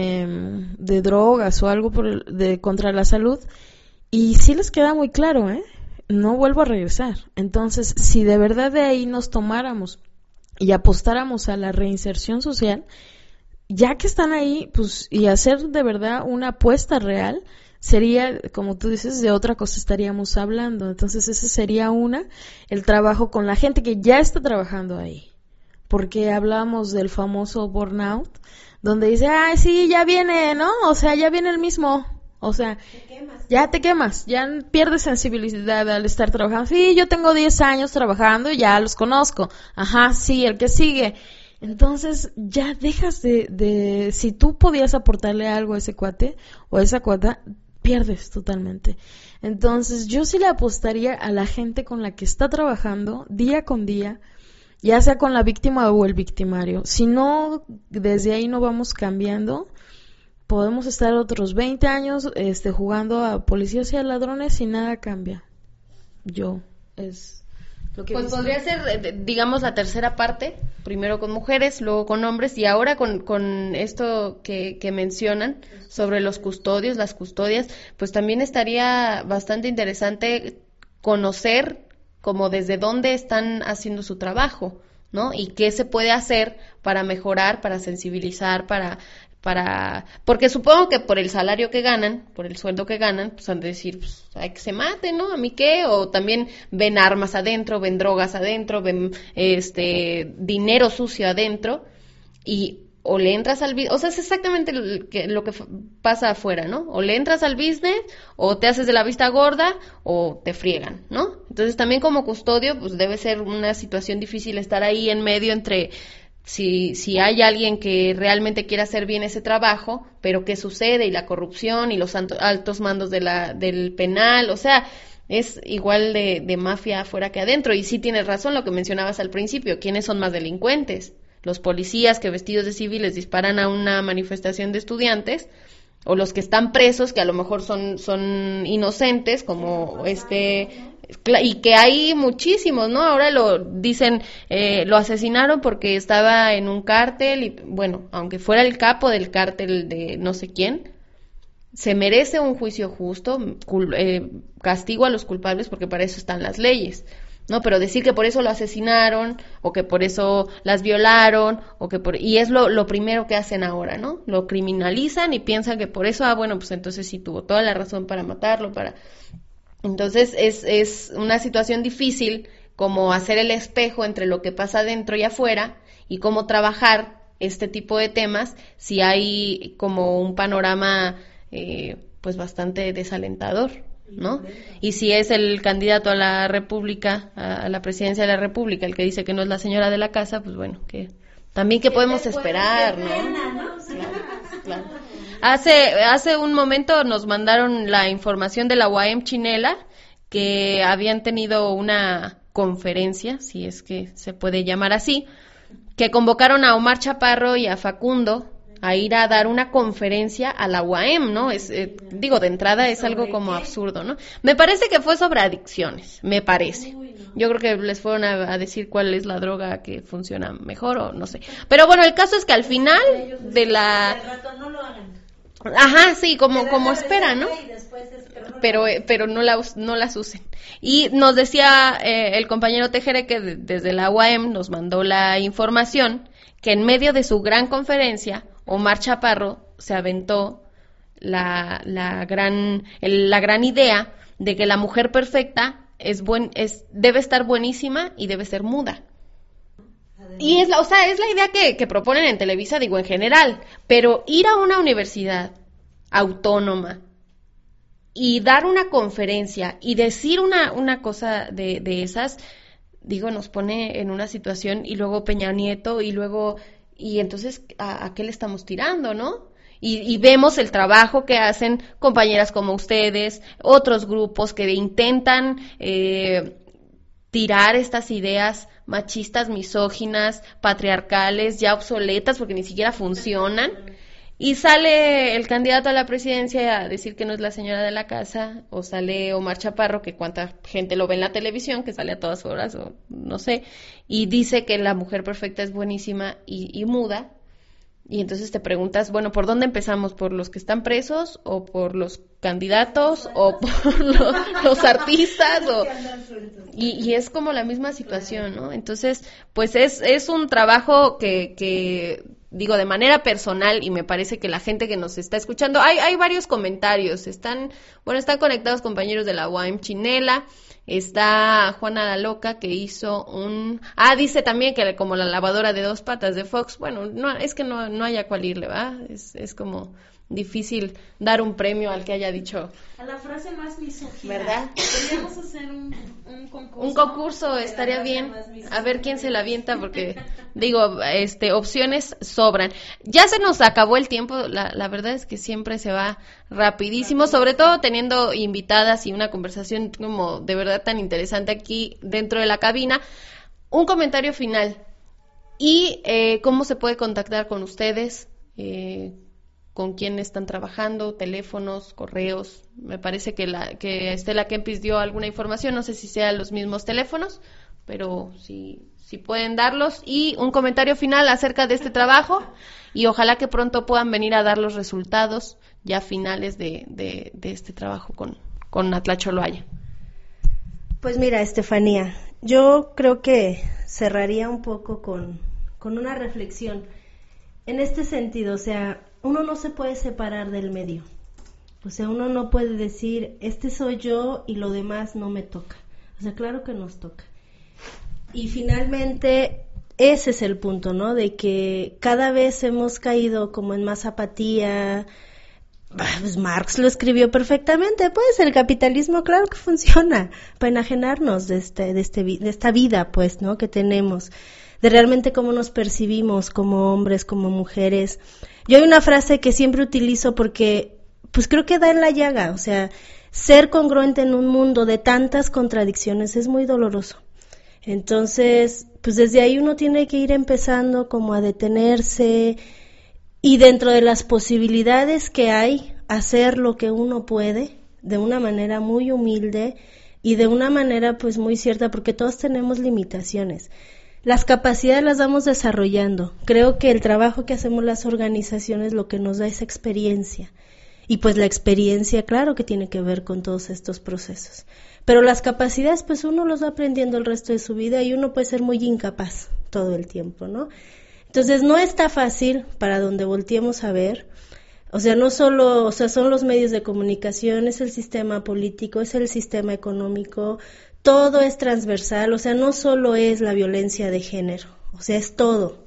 de drogas o algo contra la salud, y sí les queda muy claro, no vuelvo a regresar. Entonces, si de verdad de ahí nos tomáramos y apostáramos a la reinserción social, ya que están ahí, pues, y hacer de verdad una apuesta real, sería, como tú dices, de otra cosa estaríamos hablando. Entonces ese sería el trabajo con la gente que ya está trabajando ahí. Porque hablamos del famoso burnout, donde dice, ay, sí, ya viene, ¿no? O sea, ya viene el mismo. O sea, ya te quemas, ya pierdes sensibilidad al estar trabajando. Sí, yo tengo 10 años trabajando y ya los conozco. Ajá, sí, el que sigue. Entonces ya dejas si tú podías aportarle algo a ese cuate o a esa cuata, pierdes totalmente. Entonces yo sí le apostaría a la gente con la que está trabajando día con día, ya sea con la víctima o el victimario. Si no, desde ahí no vamos cambiando, podemos estar otros 20 años jugando a policías y a ladrones y nada cambia. Pues podría ser, digamos, la tercera parte, primero con mujeres, luego con hombres, y ahora con esto que mencionan sobre los custodios, las custodias, pues también estaría bastante interesante conocer como desde dónde están haciendo su trabajo, ¿no? Y qué se puede hacer para mejorar, para sensibilizar, porque supongo que por el salario que ganan, por el sueldo que ganan, pues han de decir, pues hay que se maten, ¿no? ¿A mí qué? O también ven armas adentro, ven drogas adentro, ven dinero sucio adentro, y o le entras al business, o sea, es exactamente lo que pasa afuera, ¿no? O le entras al business, o te haces de la vista gorda, o te friegan, ¿no? Entonces también como custodio, pues debe ser una situación difícil estar ahí en medio entre si hay alguien que realmente quiere hacer bien ese trabajo, pero qué sucede, y la corrupción y los altos mandos del penal, o sea, es igual de mafia afuera que adentro. Y sí tienes razón lo que mencionabas al principio, ¿quiénes son más delincuentes? Los policías que vestidos de civiles disparan a una manifestación de estudiantes, o los que están presos, que a lo mejor son inocentes, como y que hay muchísimos, ¿no? Ahora lo dicen, lo asesinaron porque estaba en un cártel, y bueno, aunque fuera el capo del cártel de no sé quién, se merece un juicio justo, castigo a los culpables, porque para eso están las leyes, ¿no? Pero decir que por eso lo asesinaron, o que por eso las violaron, y es lo primero que hacen ahora, ¿no? Lo criminalizan y piensan que por eso, bueno, pues entonces sí tuvo toda la razón para matarlo, Entonces es una situación difícil como hacer el espejo entre lo que pasa dentro y afuera, y cómo trabajar este tipo de temas si hay como un panorama pues bastante desalentador, ¿no? Y si es el candidato a la República, a la presidencia de la República, el que dice que no es la señora de la casa, pues bueno, que también que podemos esperar, ¿no? Claro. Hace un momento nos mandaron la información de la UAM Chinela, que habían tenido una conferencia, si es que se puede llamar así, que convocaron a Omar Chaparro y a Facundo a ir a dar una conferencia a la UAM, ¿no? Digo, de entrada es algo como absurdo, ¿no? Me parece que fue sobre adicciones, me parece. Yo creo que les fueron a decir cuál es la droga que funciona mejor o no sé. Pero bueno, el caso es que al final de la... Ajá, sí, como espera, ¿no? Pero no las usen. Y nos decía el compañero Tejere que desde la UAM nos mandó la información que en medio de su gran conferencia Omar Chaparro se aventó la gran idea de que la mujer perfecta debe estar buenísima y debe ser muda. Y es la idea que proponen en Televisa, digo, en general, pero ir a una universidad autónoma y dar una conferencia y decir una cosa de esas, digo, nos pone en una situación, y luego Peña Nieto, y entonces, ¿a qué le estamos tirando, no? Y vemos el trabajo que hacen compañeras como ustedes, otros grupos que intentan tirar estas ideas machistas, misóginas, patriarcales, ya obsoletas, porque ni siquiera funcionan. Y sale el candidato a la presidencia a decir que no es la señora de la casa, o sale Omar Chaparro, que cuánta gente lo ve en la televisión, que sale a todas horas, o no sé, y dice que la mujer perfecta es buenísima y muda. Y entonces te preguntas, bueno, ¿por dónde empezamos? ¿Por los que están presos? ¿O por los candidatos? ¿O por los artistas? Y es como la misma situación, ¿no? Entonces, pues es un trabajo que digo, de manera personal, y me parece que la gente que nos está escuchando, hay varios comentarios, están conectados compañeros de la UAM Chinela, está Juana la Loca que hizo dice también que como la lavadora de 2 patas de Fox, bueno, no, es que no haya cual irle, ¿va? Es como difícil dar un premio al que haya dicho a la frase más misógina, ¿verdad? Podríamos hacer un concurso. Un concurso estaría bien, a ver quién se la avienta, porque digo, opciones sobran. Ya se nos acabó el tiempo, la verdad es que siempre se va rapidísimo, sobre todo teniendo invitadas y una conversación como de verdad tan interesante aquí dentro de la cabina. Un comentario final y cómo se puede contactar con ustedes, con quién están trabajando, teléfonos, correos. Me parece que Estela Kempis dio alguna información, no sé si sean los mismos teléfonos, pero si pueden darlos. Y un comentario final acerca de este trabajo, y ojalá que pronto puedan venir a dar los resultados ya finales de este trabajo con Atlacholoaya. Pues mira, Estefanía, yo creo que cerraría un poco con una reflexión en este sentido, o sea, uno no se puede separar del medio, o sea, uno no puede decir, soy yo y lo demás no me toca, o sea, claro que nos toca. Y finalmente ese es el punto, ¿no? De que cada vez hemos caído como en más apatía. Pues Marx lo escribió perfectamente, pues el capitalismo claro que funciona para enajenarnos de esta vida, pues, ¿no? Que tenemos, de realmente cómo nos percibimos como hombres, como mujeres. Yo hay una frase que siempre utilizo porque, pues creo que da en la llaga, o sea, ser congruente en un mundo de tantas contradicciones es muy doloroso. Entonces, pues desde ahí uno tiene que ir empezando como a detenerse y dentro de las posibilidades que hay, hacer lo que uno puede de una manera muy humilde y de una manera pues muy cierta, porque todos tenemos limitaciones. Las capacidades las vamos desarrollando. Creo que el trabajo que hacemos las organizaciones lo que nos da es experiencia. Y pues la experiencia, claro que tiene que ver con todos estos procesos. Pero las capacidades, pues uno los va aprendiendo el resto de su vida y uno puede ser muy incapaz todo el tiempo, ¿no? Entonces no está fácil para donde volteemos a ver. O sea, no solo, son los medios de comunicación, es el sistema político, es el sistema económico, todo es transversal, o sea, no solo es la violencia de género, o sea, es todo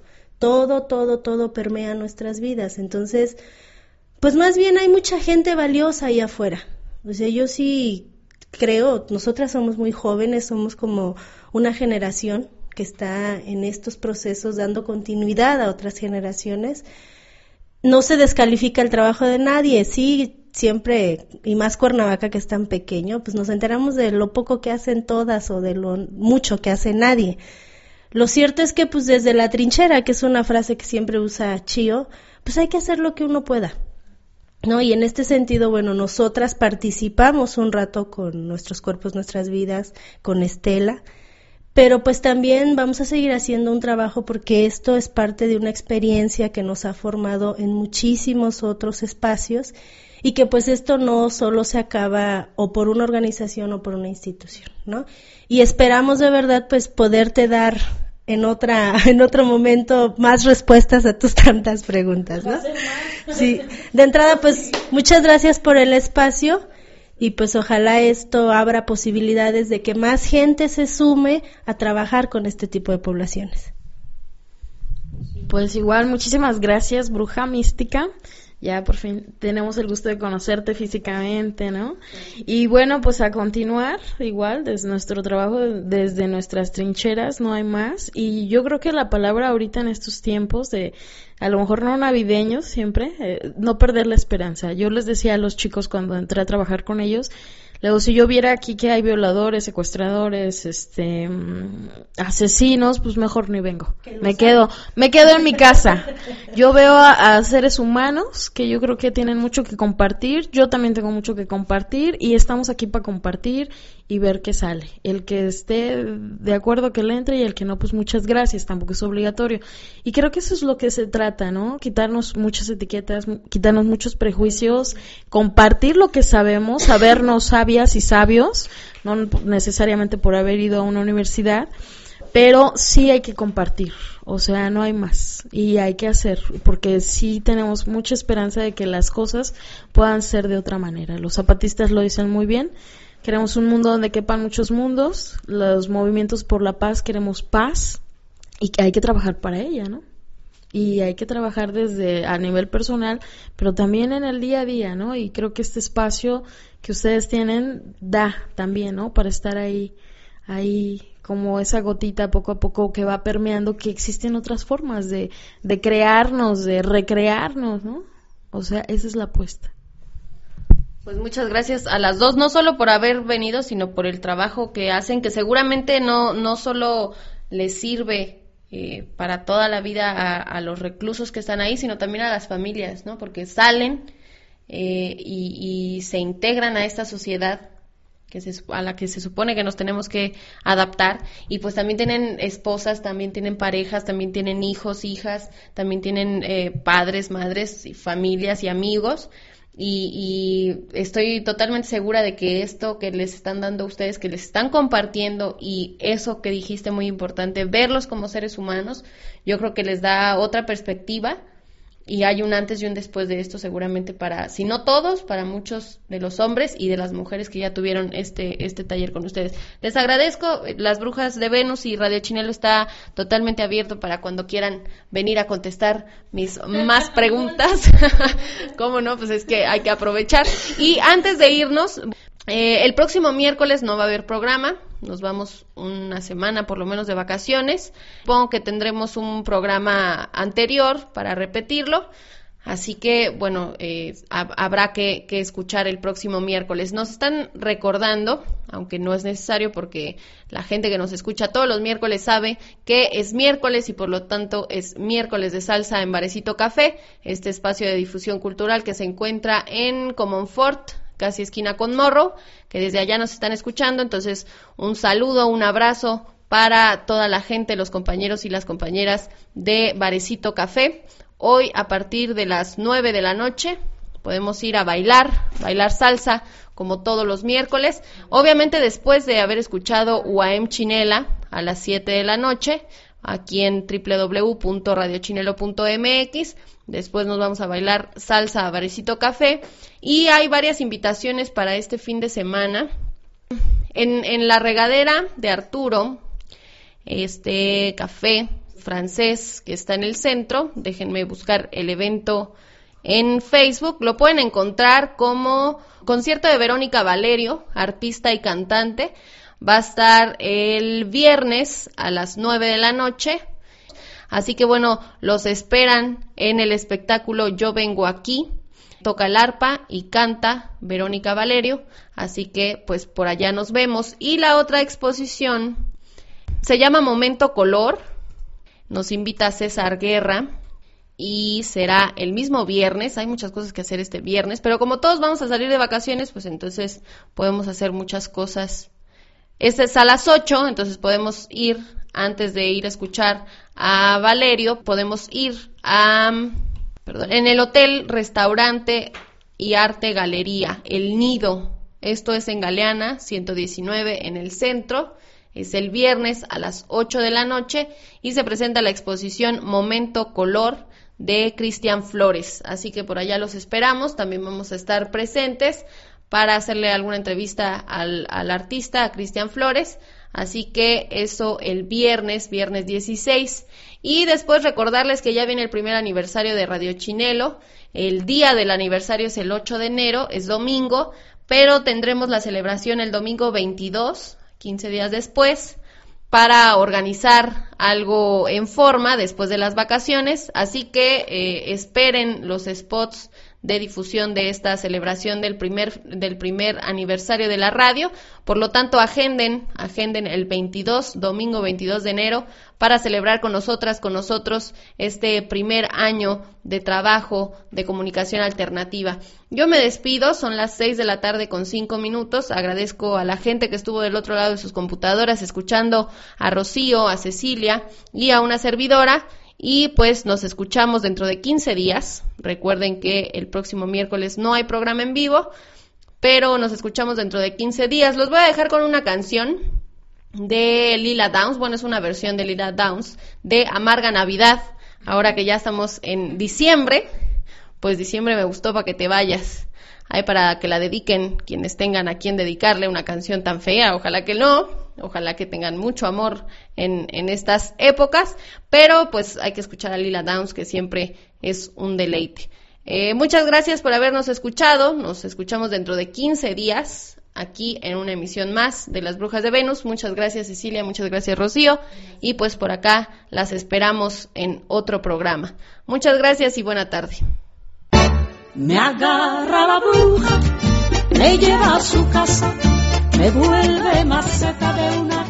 permea nuestras vidas. Entonces, pues más bien hay mucha gente valiosa ahí afuera. O sea, yo sí creo, nosotras somos muy jóvenes, somos como una generación que está en estos procesos dando continuidad a otras generaciones. No se descalifica el trabajo de nadie, sí siempre, y más Cuernavaca que es tan pequeño, pues nos enteramos de lo poco que hacen todas o de lo mucho que hace nadie. Lo cierto es que pues desde la trinchera, que es una frase que siempre usa Chío, pues hay que hacer lo que uno pueda, ¿no? Y en este sentido, bueno, nosotras participamos un rato con nuestros cuerpos, nuestras vidas, con Estela, pero pues también vamos a seguir haciendo un trabajo porque esto es parte de una experiencia que nos ha formado en muchísimos otros espacios y que pues esto no solo se acaba o por una organización o por una institución, ¿no? Y esperamos de verdad pues poderte dar en otro momento más respuestas a tus tantas preguntas, ¿no? Sí, de entrada pues muchas gracias por el espacio y pues ojalá esto abra posibilidades de que más gente se sume a trabajar con este tipo de poblaciones. Pues igual, muchísimas gracias, Bruja Mística. Ya por fin tenemos el gusto de conocerte físicamente, ¿no? Y bueno, pues a continuar, igual, desde nuestro trabajo, desde nuestras trincheras, no hay más. Y yo creo que la palabra ahorita en estos tiempos de, a lo mejor no navideños siempre, no perder la esperanza. Yo les decía a los chicos cuando entré a trabajar con ellos, luego si yo viera aquí que hay violadores, secuestradores, asesinos, pues mejor ni vengo. Me quedo en mi casa. Yo veo a seres humanos que yo creo que tienen mucho que compartir. Yo también tengo mucho que compartir y estamos aquí para compartir y ver qué sale. El que esté de acuerdo que le entre y el que no, pues muchas gracias, tampoco es obligatorio. Y creo que eso es lo que se trata, ¿no? Quitarnos muchas etiquetas, quitarnos muchos prejuicios, compartir lo que sabemos, sabernos sabias y sabios, no necesariamente por haber ido a una universidad, pero sí hay que compartir, o sea, no hay más, y hay que hacer, porque sí tenemos mucha esperanza de que las cosas puedan ser de otra manera. Los zapatistas lo dicen muy bien, queremos un mundo donde quepan muchos mundos, los movimientos por la paz queremos paz, y que hay que trabajar para ella, ¿no? Y hay que trabajar desde a nivel personal, pero también en el día a día, ¿no? Y creo que este espacio que ustedes tienen da también, ¿no? Para estar ahí como esa gotita poco a poco que va permeando, que existen otras formas de crearnos, de recrearnos, ¿no? O sea, esa es la apuesta. Pues muchas gracias a las dos, no solo por haber venido, sino por el trabajo que hacen, que seguramente no solo les sirve para toda la vida a los reclusos que están ahí, sino también a las familias, ¿no? Porque salen y se integran a esta sociedad a la que se supone que nos tenemos que adaptar, y pues también tienen esposas, también tienen parejas, también tienen hijos, hijas, también tienen padres, madres, y familias y amigos, y estoy totalmente segura de que esto que les están dando a ustedes, que les están compartiendo, y eso que dijiste muy importante, verlos como seres humanos, yo creo que les da otra perspectiva. Y hay un antes y un después de esto seguramente para, si no todos, para muchos de los hombres y de las mujeres que ya tuvieron este taller con ustedes. Les agradezco, Las Brujas de Venus y Radio Chinelo está totalmente abierto para cuando quieran venir a contestar mis más preguntas. ¿Cómo no? Pues es que hay que aprovechar. Y antes de irnos, el próximo miércoles no va a haber programa. Nos vamos una semana por lo menos de vacaciones. Supongo que tendremos un programa anterior para repetirlo. Así que, bueno, habrá que escuchar el próximo miércoles. Nos están recordando, aunque no es necesario porque la gente que nos escucha todos los miércoles sabe que es miércoles y por lo tanto es miércoles de salsa en Barecito Café, este espacio de difusión cultural que se encuentra en Comonfort, casi esquina con Morro, que desde allá nos están escuchando. Entonces, un saludo, un abrazo para toda la gente, los compañeros y las compañeras de Barecito Café. Hoy, a partir de las 9 de la noche, podemos ir a bailar salsa, como todos los miércoles. Obviamente, después de haber escuchado UAM Chinela a las 7 de la noche, aquí en www.radiochinelo.mx. Después nos vamos a bailar salsa a Barecito Café. Y hay varias invitaciones para este fin de semana. En la regadera de Arturo, este café francés que está en el centro, déjenme buscar el evento en Facebook, lo pueden encontrar como concierto de Verónica Valerio, artista y cantante. Va a estar el viernes a las 9 de la noche. Así que bueno, los esperan en el espectáculo Yo Vengo Aquí. Toca el arpa y canta Verónica Valerio, así que pues por allá nos vemos. Y la otra exposición se llama Momento Color, nos invita César Guerra y será el mismo viernes. Hay muchas cosas que hacer este viernes, pero como todos vamos a salir de vacaciones, pues entonces podemos hacer muchas cosas. Este es a las 8, entonces podemos ir, antes de ir a escuchar a Valerio, podemos ir en el Hotel, Restaurante y Arte Galería, El Nido. Esto es en Galeana, 119, en el centro. Es el viernes a las 8 de la noche y se presenta la exposición Momento Color de Cristian Flores. Así que por allá los esperamos. También vamos a estar presentes para hacerle alguna entrevista al artista, a Cristian Flores. Así que eso el viernes 16. Y después recordarles que ya viene el primer aniversario de Radio Chinelo. El día del aniversario es el 8 de enero, es domingo, pero tendremos la celebración el domingo 22, 15 días después, para organizar algo en forma después de las vacaciones. Así que esperen los spots de difusión de esta celebración del primer aniversario de la radio. Por lo tanto, agenden el domingo 22 de enero, para celebrar con nosotros este primer año de trabajo de comunicación alternativa. Yo me despido, son las 6 de la tarde con 5 minutos. Agradezco a la gente que estuvo del otro lado de sus computadoras escuchando a Rocío, a Cecilia y a una servidora. Y pues nos escuchamos dentro de 15 días. Recuerden que el próximo miércoles no hay programa en vivo, pero nos escuchamos dentro de 15 días. Los voy a dejar con una canción de Lila Downs. Bueno, es una versión de Lila Downs de Amarga Navidad. Ahora que ya estamos en diciembre, pues diciembre me gustó para que te vayas. Ahí para que la dediquen quienes tengan a quien dedicarle una canción tan fea. Ojalá que no, ojalá que tengan mucho amor en estas épocas, pero pues hay que escuchar a Lila Downs, que siempre es un deleite. Muchas gracias por habernos escuchado. Nos escuchamos dentro de 15 días aquí en una emisión más de Las Brujas de Venus. Muchas gracias, Cecilia, muchas gracias, Rocío, y pues por acá las esperamos en otro programa. Muchas gracias y buena tarde. Me agarra la bruja, me lleva a su casa, me vuelve maceta de una